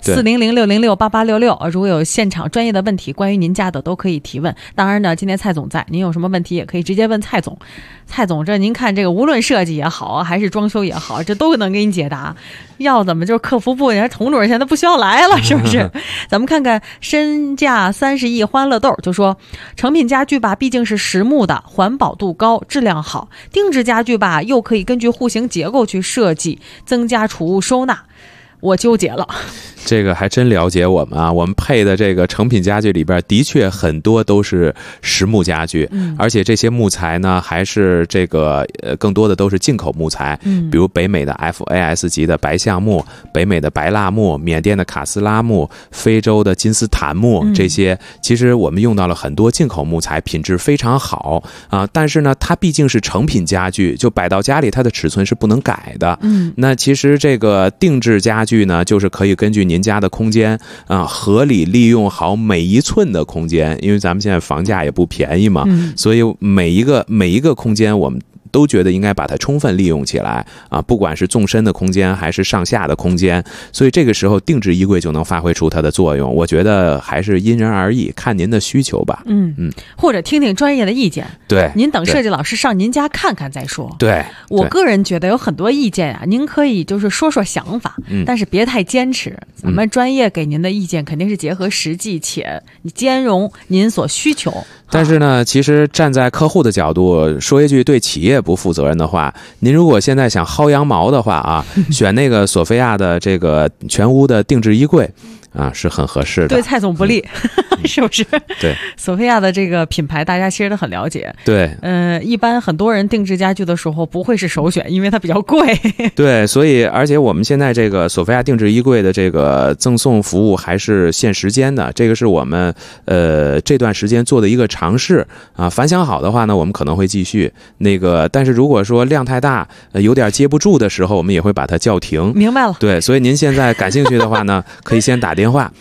，400-606-8866，如果有现场专业的问题，关于您家的都可以提问。当然呢，今天蔡总在，您有什么问题也可以直接问蔡总。蔡总，这您看这个无论设计也好啊，还是装修也好，这都能给你解答。要怎么就是客服部，人家童主任现在不需要来了，是不是？咱们看看身价30亿欢乐豆就说，成品家具吧，毕竟是实木的，环保度高，质量好；定制家具吧，又可以根据户型结构去设计，增加储物收纳。我纠结了。 这个还真了解我们啊！我们配的这个成品家具里边，的确很多都是实木家具，而且这些木材呢，还是这个更多的都是进口木材，比如北美的 FAS 级的白橡木、北美的白蜡木、缅甸的卡斯拉木、非洲的金丝檀木，这些其实我们用到了很多进口木材，品质非常好啊。但是呢，它毕竟是成品家具，就摆到家里，它的尺寸是不能改的。那其实这个定制家具呢，就是可以根据您家的空间啊，合理利用好每一寸的空间，因为咱们现在房价也不便宜嘛，所以每一个空间我们都觉得应该把它充分利用起来啊，不管是纵深的空间还是上下的空间，所以这个时候定制衣柜就能发挥出它的作用。我觉得还是因人而异，看您的需求吧。 或者听听专业的意见。 对， 您等设计老师上您家看看再说。 对， 我个人觉得有很多意见啊，您可以就是说说想法，但是别太坚持。咱们专业给您的意见肯定是结合实际，且兼容您所需求。 但是呢，其实站在客户的角度说一句对企业不负责任的话，您如果现在想薅羊毛的话啊，选那个索菲亚的这个全屋的定制衣柜啊，是很合适的。 对蔡总不利，是不是？ 对， 索菲亚的这个品牌大家其实都很了解。 对， 一般很多人定制家具的时候不会是首选，因为它比较贵。 对，所以而且我们现在这个索菲亚定制衣柜的这个赠送服务还是限时间的，这个是我们这段时间做的一个尝试啊。反响好的话呢，我们可能会继续那个，但是如果说量太大，有点接不住的时候，我们也会把它叫停。 明白了。 对，所以您现在感兴趣的话呢，可以先打电话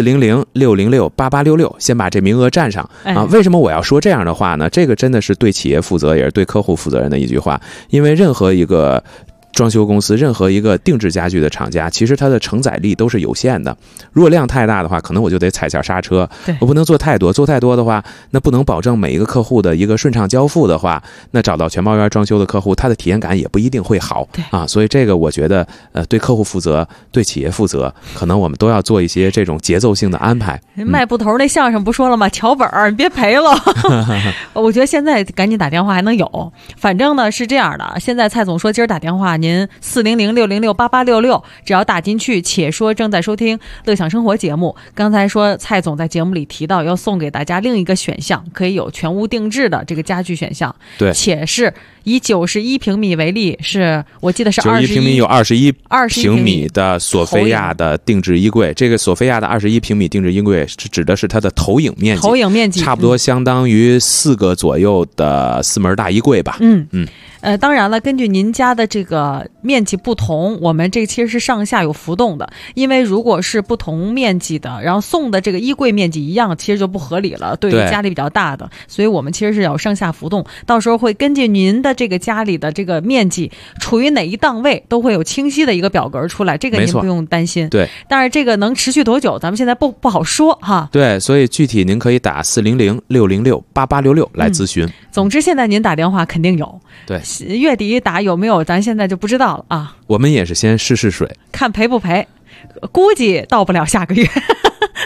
400-606-8866，先把这名额占上啊。为什么我要说这样的话呢？这个真的是对企业负责，也是对客户负责任的一句话，因为任何一个装修公司，任何一个定制家具的厂家，其实它的承载力都是有限的。如果量太大的话，可能我就得踩下刹车，我不能做太多，做太多的话，那不能保证每一个客户的一个顺畅交付的话，那找到全包圆装修的客户，他的体验感也不一定会好啊。所以这个我觉得，对客户负责，对企业负责，可能我们都要做一些这种节奏性的安排。 卖布头那相声不说了吗？瞧本儿，你别赔了。我觉得现在赶紧打电话还能有，反正呢是这样的。现在蔡总说今儿打电话。您400-606-8866，只要打进去，且说正在收听乐享生活节目。刚才说蔡总在节目里提到要送给大家另一个选项，可以有全屋定制的这个家具选项， 对， 且是以91平米为例，是我记得是 91平米有21平米的索菲亚的定制衣柜。这个索菲亚的21平米定制衣柜是指的是它的投影面积，差不多相当于4个左右的4门大衣柜吧。 当然了，根据您家的这个面积不同，我们这其实是上下有浮动的。因为如果是不同面积的，然后送的这个衣柜面积一样，其实就不合理了，对于家里比较大的，所以我们其实是要上下浮动。到时候会根据您的这个家里的这个面积处于哪一档位，都会有清晰的一个表格出来，这个您不用担心。 对， 但是这个能持续多久，咱们现在不好说哈。 对，所以具体您可以打400-606-8866来咨询。 总之现在您打电话肯定有， 对， 月底打有没有咱现在就不知道了啊。 我们也是先试水， 看赔不赔，估计到不了下个月。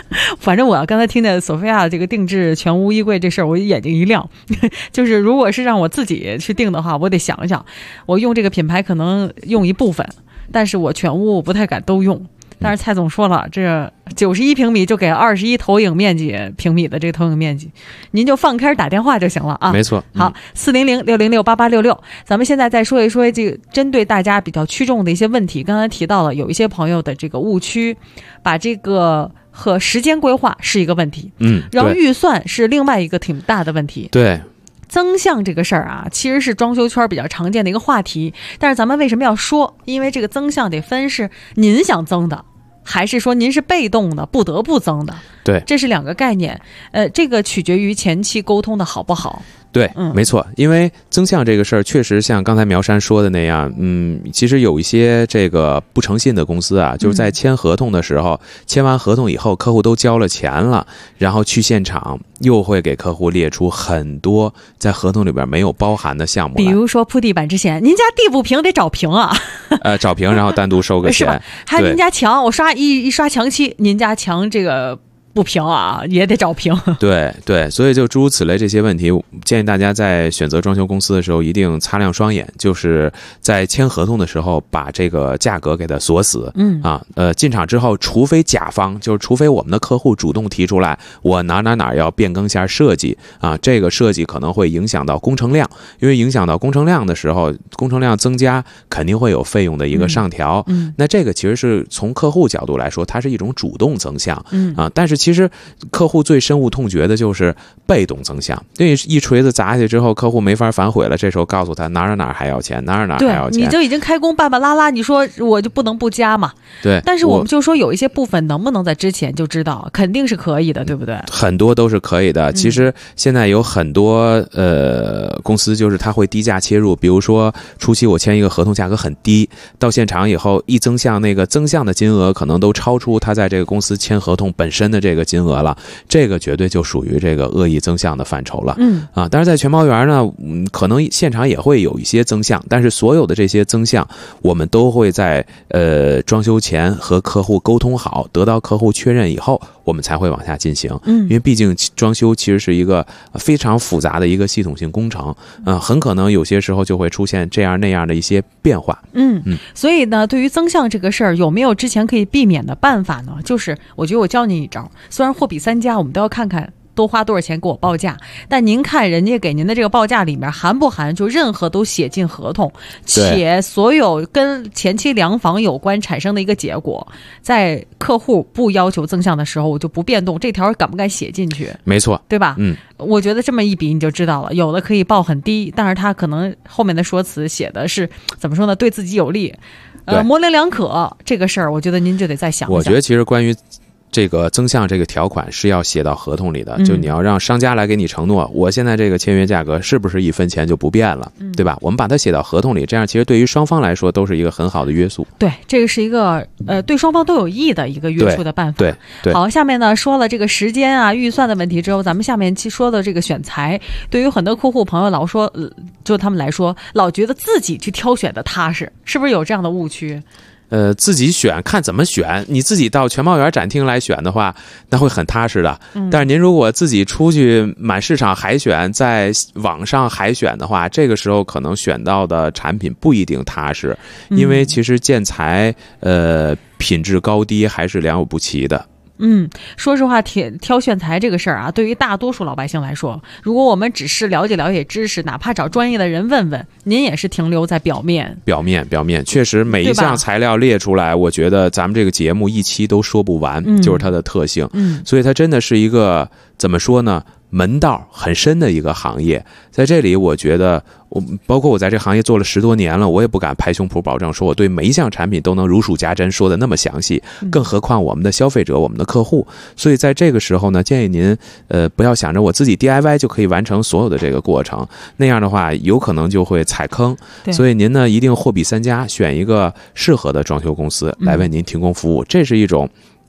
反正我刚才听见索菲亚这个定制全屋衣柜这事儿，我眼睛一亮。就是如果是让我自己去定的话，我得想想，我用这个品牌可能用一部分，但是我全屋我不太敢都用。但是蔡总说了，这91平米就给21投影面积平米的这个投影面积，您就放开打电话就行了啊。 没错。 好，400-606-8866，咱们现在再说一说这个针对大家比较趋重的一些问题。刚才提到了有一些朋友的这个误区，把这个和时间规划是一个问题，然后预算是另外一个挺大的问题。 对。 增项这个事儿啊，其实是装修圈比较常见的一个话题，但是咱们为什么要说？因为这个增项得分是您想增的，还是说您是被动的不得不增的？ 对， 这是两个概念。这个取决于前期沟通的好不好。 对，没错，因为增项这个事儿确实像刚才苗山说的那样，其实有一些这个不诚信的公司啊，就是在签合同的时候，签完合同以后，客户都交了钱了，然后去现场又会给客户列出很多在合同里边没有包含的项目来， 比如说铺地板之前，您家地不平得找平啊， 找平然后单独收个钱， 是吧？还有您家墙，我刷一刷墙漆，您家墙这个不平啊，也得找平。 对对，所以就诸如此类这些问题，建议大家在选择装修公司的时候一定擦亮双眼，就是在签合同的时候把这个价格给它锁死。进场之后，除非甲方，就是除非我们的客户主动提出来，我哪要变更一下设计啊，这个设计可能会影响到工程量，因为影响到工程量的时候，工程量增加肯定会有费用的一个上调。那这个其实是从客户角度来说，它是一种主动增项。但是其实客户最深恶痛绝的就是被动增项，因为一锤子砸下去之后，客户没法反悔了，这时候告诉他哪还要钱，哪还要钱， 你就已经开工半半拉拉，你说我就不能不加嘛？ 对。 但是我们就说有一些部分能不能在之前就知道，肯定是可以的，对不对？ 很多都是可以的。其实现在有很多公司就是他会低价切入，比如说初期我签一个合同价格很低，到现场以后一增项，那个增项的金额可能都超出他在这个公司签合同本身的这个金额了，这个绝对就属于这个恶意增项的范畴了。但是在全包园呢，可能现场也会有一些增项，但是所有的这些增项，我们都会在装修前和客户沟通好，得到客户确认以后，我们才会往下进行。因为毕竟装修其实是一个非常复杂的一个系统性工程，很可能有些时候就会出现这样那样的一些变化。 所以呢，对于增项这个事儿，有没有之前可以避免的办法呢？就是我觉得我教您一招，虽然货比三家，我们都要看看多花多少钱给我报价，但您看人家给您的这个报价里面含不含就任何都写进合同，且所有跟前期量房有关产生的一个结果，在客户不要求增项的时候，我就不变动，这条敢不敢写进去？ 没错， 对吧？我觉得这么一比你就知道了，有的可以报很低，但是他可能后面的说辞写的是怎么说呢？对自己有利，模棱两可，这个事儿我觉得您就得再想一想。 我觉得其实关于这个增项这个条款是要写到合同里的，就你要让商家来给你承诺，我现在这个签约价格是不是1分钱就不变了，对吧？我们把它写到合同里，这样其实对于双方来说都是一个很好的约束。 对，这个是一个对双方都有益的一个约束的办法。 对。 好，下面呢说了这个时间啊、预算的问题之后，咱们下面说的这个选材，对于很多客户朋友老说，就他们来说，老觉得自己去挑选的踏实，是不是有这样的误区？ 自己选看怎么选，你自己到全包园展厅来选的话，那会很踏实的。但是您如果自己出去满市场海选，在网上海选的话，这个时候可能选到的产品不一定踏实，因为其实建材品质高低还是良莠不齐的。 说实话，挑选材这个事儿啊，对于大多数老百姓来说，如果我们只是了解知识，哪怕找专业的人问问，您也是停留在表面。确实每一项材料列出来，我觉得咱们这个节目一期都说不完，就是它的特性。所以它真的是一个怎么说呢？门道很深的一个行业。在这里我觉得包括我在这行业做了10多年了，我也不敢拍胸脯保证说我对每一项产品都能如数家珍说的那么详细，更何况我们的消费者，我们的客户。所以在这个时候呢，建议您不要想着我自己 DIY 就可以完成所有的这个过程，那样的话有可能就会踩坑。所以您呢一定货比三家，选一个适合的装修公司来为您提供服务，这是一种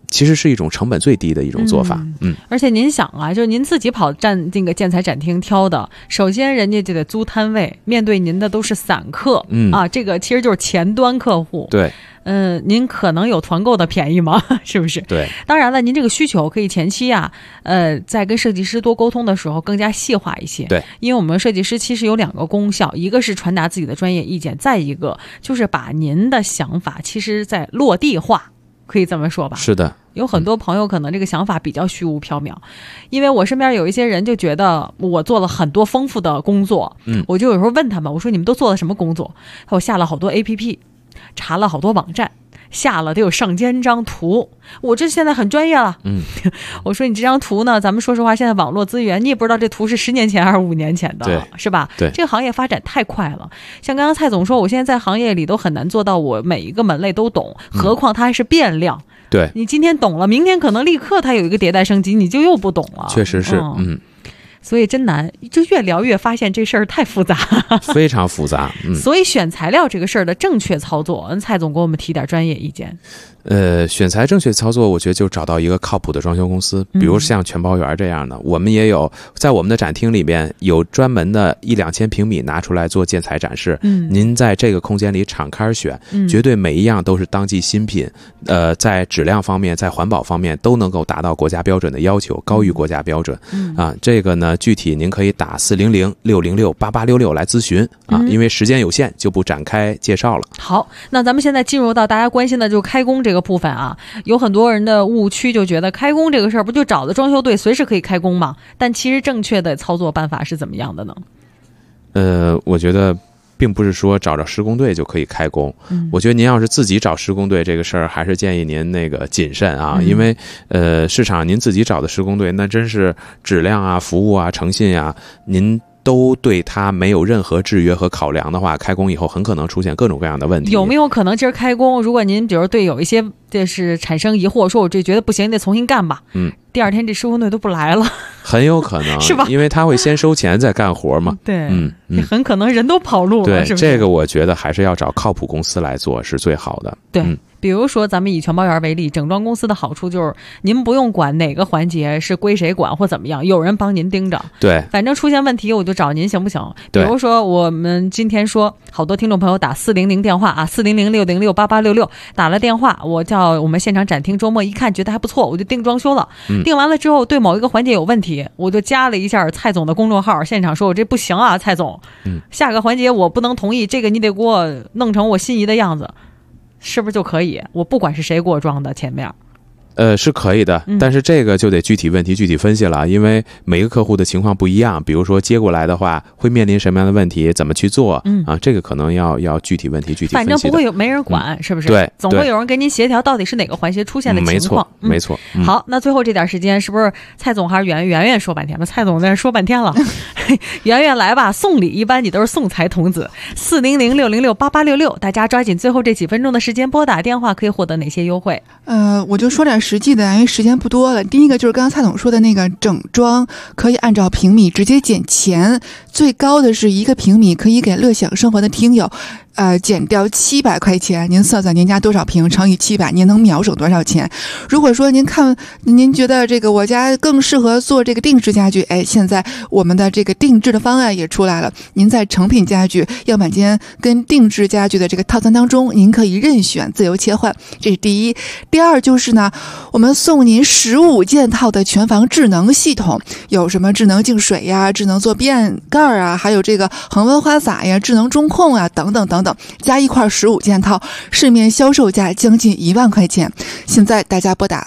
其实是一种成本最低的一种做法。 而且您想啊，就是您自己跑这个建材展厅挑的，首先人家就得租摊位，面对您的都是散客，这个其实就是前端客户。 对。 您可能有团购的便宜吗？是不是？ 对， 当然了，您这个需求可以前期啊，在跟设计师多沟通的时候更加细化一些。 对， 因为我们设计师其实有2个功效，一个是传达自己的专业意见，再一个就是把您的想法其实在落地化，可以这么说吧？ 是的。 有很多朋友可能这个想法比较虚无缥缈，因为我身边有一些人就觉得我做了很多丰富的工作，我就有时候问他们，我说你们都做了什么工作？我下了好多 APP。查了好多网站，下了得有上千张图，我这现在很专业了。我说你这张图呢，咱们说实话，现在网络资源你也不知道这图是10年前还是5年前的，是吧？ 对， 这个行业发展太快了。像刚刚蔡总说，我现在在行业里都很难做到我每一个门类都懂，何况它还是变量。 对， 你今天懂了，明天可能立刻它有一个迭代升级，你就又不懂了。 确实是， 所以真难，就越聊越发现这事儿太复杂， 非常复杂。 所以选材料这个事儿的正确操作，蔡总给我们提点专业意见。 选材正确操作，我觉得就找到一个靠谱的装修公司，比如像全包园这样的，我们也有在我们的展厅里面有专门的1-2千平米拿出来做建材展示。您在这个空间里敞开选，绝对每一样都是当季新品，在质量方面，在环保方面都能够达到国家标准的要求，高于国家标准。这个呢，具体您可以打400-606-8866来咨询啊，因为时间有限，就不展开介绍了。 好，那咱们现在进入到大家关心的就是开工这个部分啊，有很多人的误区就觉得开工这个事儿不就找的装修队随时可以开工吗？但其实正确的操作办法是怎么样的呢？ 我觉得并不是说找着施工队就可以开工。我觉得您要是自己找施工队这个事儿，还是建议您那个谨慎啊，因为市场您自己找的施工队，那真是质量啊、服务啊、诚信啊，您都对他没有任何制约和考量的话，开工以后很可能出现各种各样的问题。 有没有可能今儿开工，如果您比如对有一些就是产生疑惑，说我这觉得不行，你得重新干吧，第2天这施工队都不来了， 很有可能是吧？ 因为他会先收钱再干活嘛。 对，很可能人都跑路了。 对， 是不是？ 这个我觉得还是要找靠谱公司来做是最好的。 对。比如说咱们以全包园为例，整装公司的好处就是您不用管哪个环节是归谁管或怎么样，有人帮您盯着。 对， 反正出现问题我就找您，行不行？比如说我们今天说好多听众朋友打400电话啊，400-606-8866打了电话，我叫我们现场展厅，周末一看觉得还不错，我就定装修了。定完了之后对某一个环节有问题，我就加了一下蔡总的公众号，现场说我这不行啊，蔡总，下个环节我不能同意，这个你得给我弄成我心仪的样子，是不是就可以？我不管是谁给我装的前面。 是可以的，但是这个就得具体问题具体分析了，因为每个客户的情况不一样，比如说接过来的话会面临什么样的问题，怎么去做这个可能要具体问题具体分析的。 反正不会没人管，是不是？ 对， 总会有人跟您协调到底是哪个环节出现的情况。 没错。 好，那最后这点时间是不是蔡总还是圆圆说半天吧？蔡总在这说半天了，圆圆来吧，送礼一般你都是送财童子，400-606-8866，大家抓紧最后这几分钟的时间拨打电话，可以获得哪些优惠？ 我就说点实际的，因为时间不多了。第一个就是刚刚蔡总说的那个整装，可以按照平米直接减钱，最高的是1个平米可以给乐享生活的听友减掉700块钱，您算算您家多少平乘以700，您能秒省多少钱？如果说您觉得这个我家更适合做这个定制家具，现在我们的这个定制的方案也出来了，您在成品家具、样板间跟定制家具的这个套餐当中，您可以任选自由切换，这是第一。第二就是呢，我们送您15件套的全房智能系统，有什么智能净水呀、智能坐便盖啊，还有这个恒温花洒呀、智能中控啊等等等等，加一块15件套，市面销售价将近1万块钱。现在大家拨打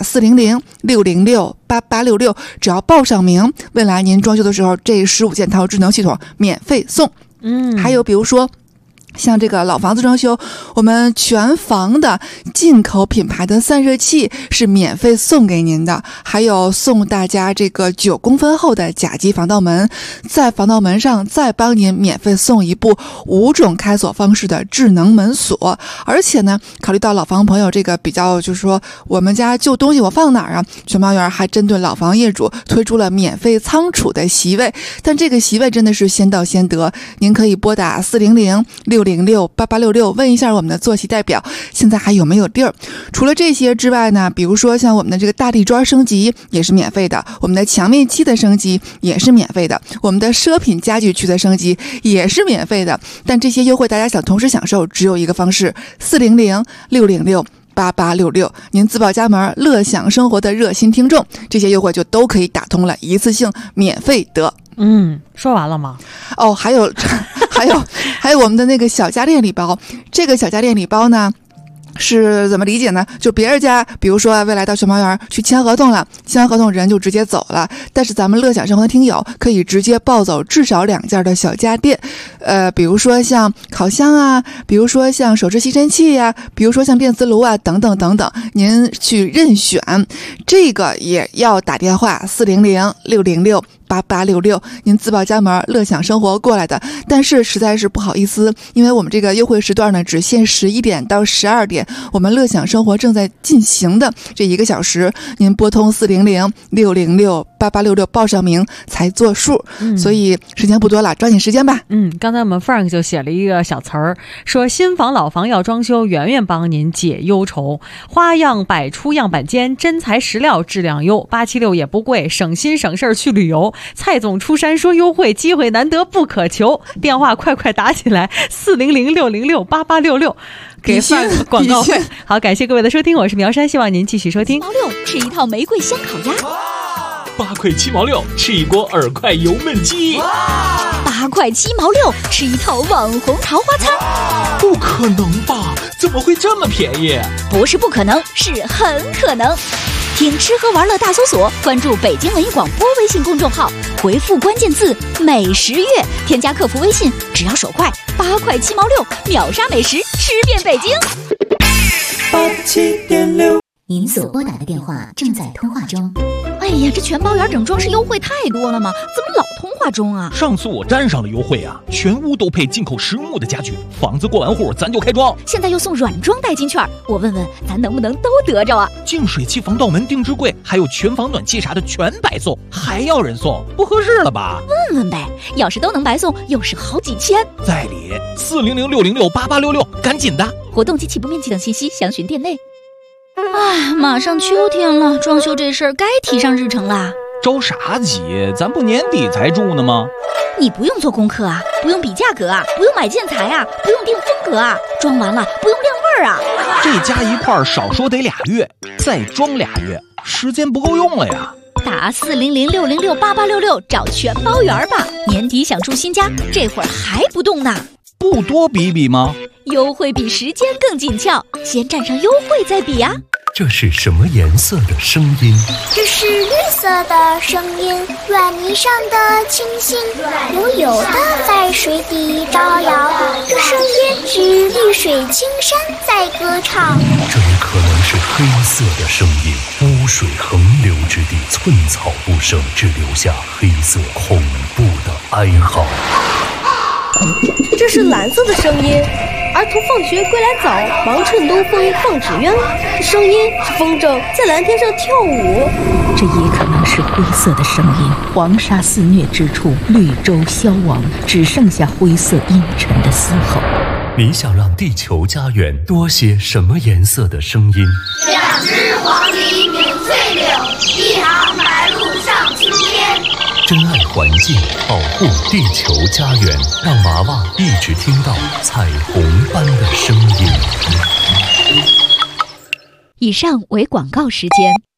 400-606-8866，只要报上名，未来您装修的时候，这15件套智能系统免费送。还有比如说像这个老房子装修，我们全房的进口品牌的散热器是免费送给您的，还有送大家这个9公分厚的甲级防盗门，在防盗门上再帮您免费送一部5种开锁方式的智能门锁。而且呢，考虑到老房朋友这个比较就是说我们家旧东西我放哪儿啊，全包园还针对老房业主推出了免费仓储的席位，但这个席位真的是先到先得，您可以拨打400-606 6068866，问一下我们的坐席代表现在还有没有地儿。除了这些之外呢，比如说像我们的这个大地砖升级也是免费的，我们的墙面漆的升级也是免费的，我们的奢品家具区的升级也是免费的。但这些优惠大家想同时享受，只有一个方式，400-606-8866，您自报家门，乐享生活的热心听众，这些优惠就都可以打通了，一次性免费得。 说完了吗？ 哦，还有我们的那个小家电礼包，这个小家电礼包呢是怎么理解呢？就别人家比如说未来到熊猫园去签合同了，签完合同人就直接走了，但是咱们乐享生活的听友可以直接抱走至少2件的小家电，比如说像烤箱啊，比如说像手持吸尘器呀，比如说像电磁炉啊，等等等等，您去任选。这个也要打电话400-606-8866，您自报家门，乐享生活过来的。但是实在是不好意思，因为我们这个优惠时段呢只限11点到12点，我们乐享生活正在进行的这1个小时，您拨通400-606-8866报上名才作数。所以时间不多了，抓紧时间吧。 刚才我们 Frank 就写了一个小词儿，说新房老房要装修，圆圆帮您解忧愁，花样百出样板间，真材实料质量优，876也不贵，省心省事儿去旅游。蔡总出山说优惠，机会难得不可求，电话快快打起来，400-606-8866，给Frank广告费。好，感谢各位的收听，我是苗山，希望您继续收听。 毛六吃一套玫瑰香烤鸭 ，8块7毛6吃一锅2块油焖鸡 ，8块7毛6吃一套网红桃花餐。 不可能吧？怎么会这么便宜？ 不是不可能，是很可能。听吃喝玩乐大搜索，关注北京文艺广播微信公众号，回复关键字美食月，添加客服微信，只要手快，8块7毛6，秒杀美食，吃遍北京。 87.6，您所拨打的电话正在通话中。 哎呀，这全包园整装饰优惠太多了吗？怎么老通话中啊？ 上次我沾上了优惠啊，全屋都配进口实木的家具，房子过完户咱就开装。 现在又送软装代金券，我问问咱能不能都得着啊？ 净水器、防盗门、定制柜，还有全房暖气啥的全白送，还要人送，不合适了吧？ 问问呗，要是都能白送，又是好几千。 在理，400-606-8866，赶紧的！ 活动及起步面积等信息详询店内。哎，马上秋天了，装修这事儿该提上日程啦。 着啥急？咱不年底才住呢吗？ 你不用做功课啊，不用比价格啊，不用买建材啊，不用定风格啊，装完了不用晾味儿啊。 这加一块少说得2月，再装2月，时间不够用了呀。 打400-606-8866找全包园吧。年底想住新家，这会儿还不动呢？ 不多比比吗？ 优惠比时间更紧俏，先占上优惠再比啊。 这是什么颜色的声音？ 这是绿色的声音，软泥上的清新，悠悠的在水底招摇。这声音是绿水青山在歌唱。 这也可能是黑色的声音，污水横流之地，寸草不生，只留下黑色恐怖的哀嚎。 这是蓝色的声音，儿童放学归来早，忙趁东风放纸鸢。这声音是风筝在蓝天上跳舞。 这也可能是灰色的声音，黄沙肆虐之处，绿洲消亡，只剩下灰色阴沉的嘶吼。 你想让地球家园多些什么颜色的声音 ？2只黄鹂鸣翠柳，1行白鹭上青天。 珍爱环境，保护地球家园，让娃娃一直听到彩虹般的声音。 以上为广告时间。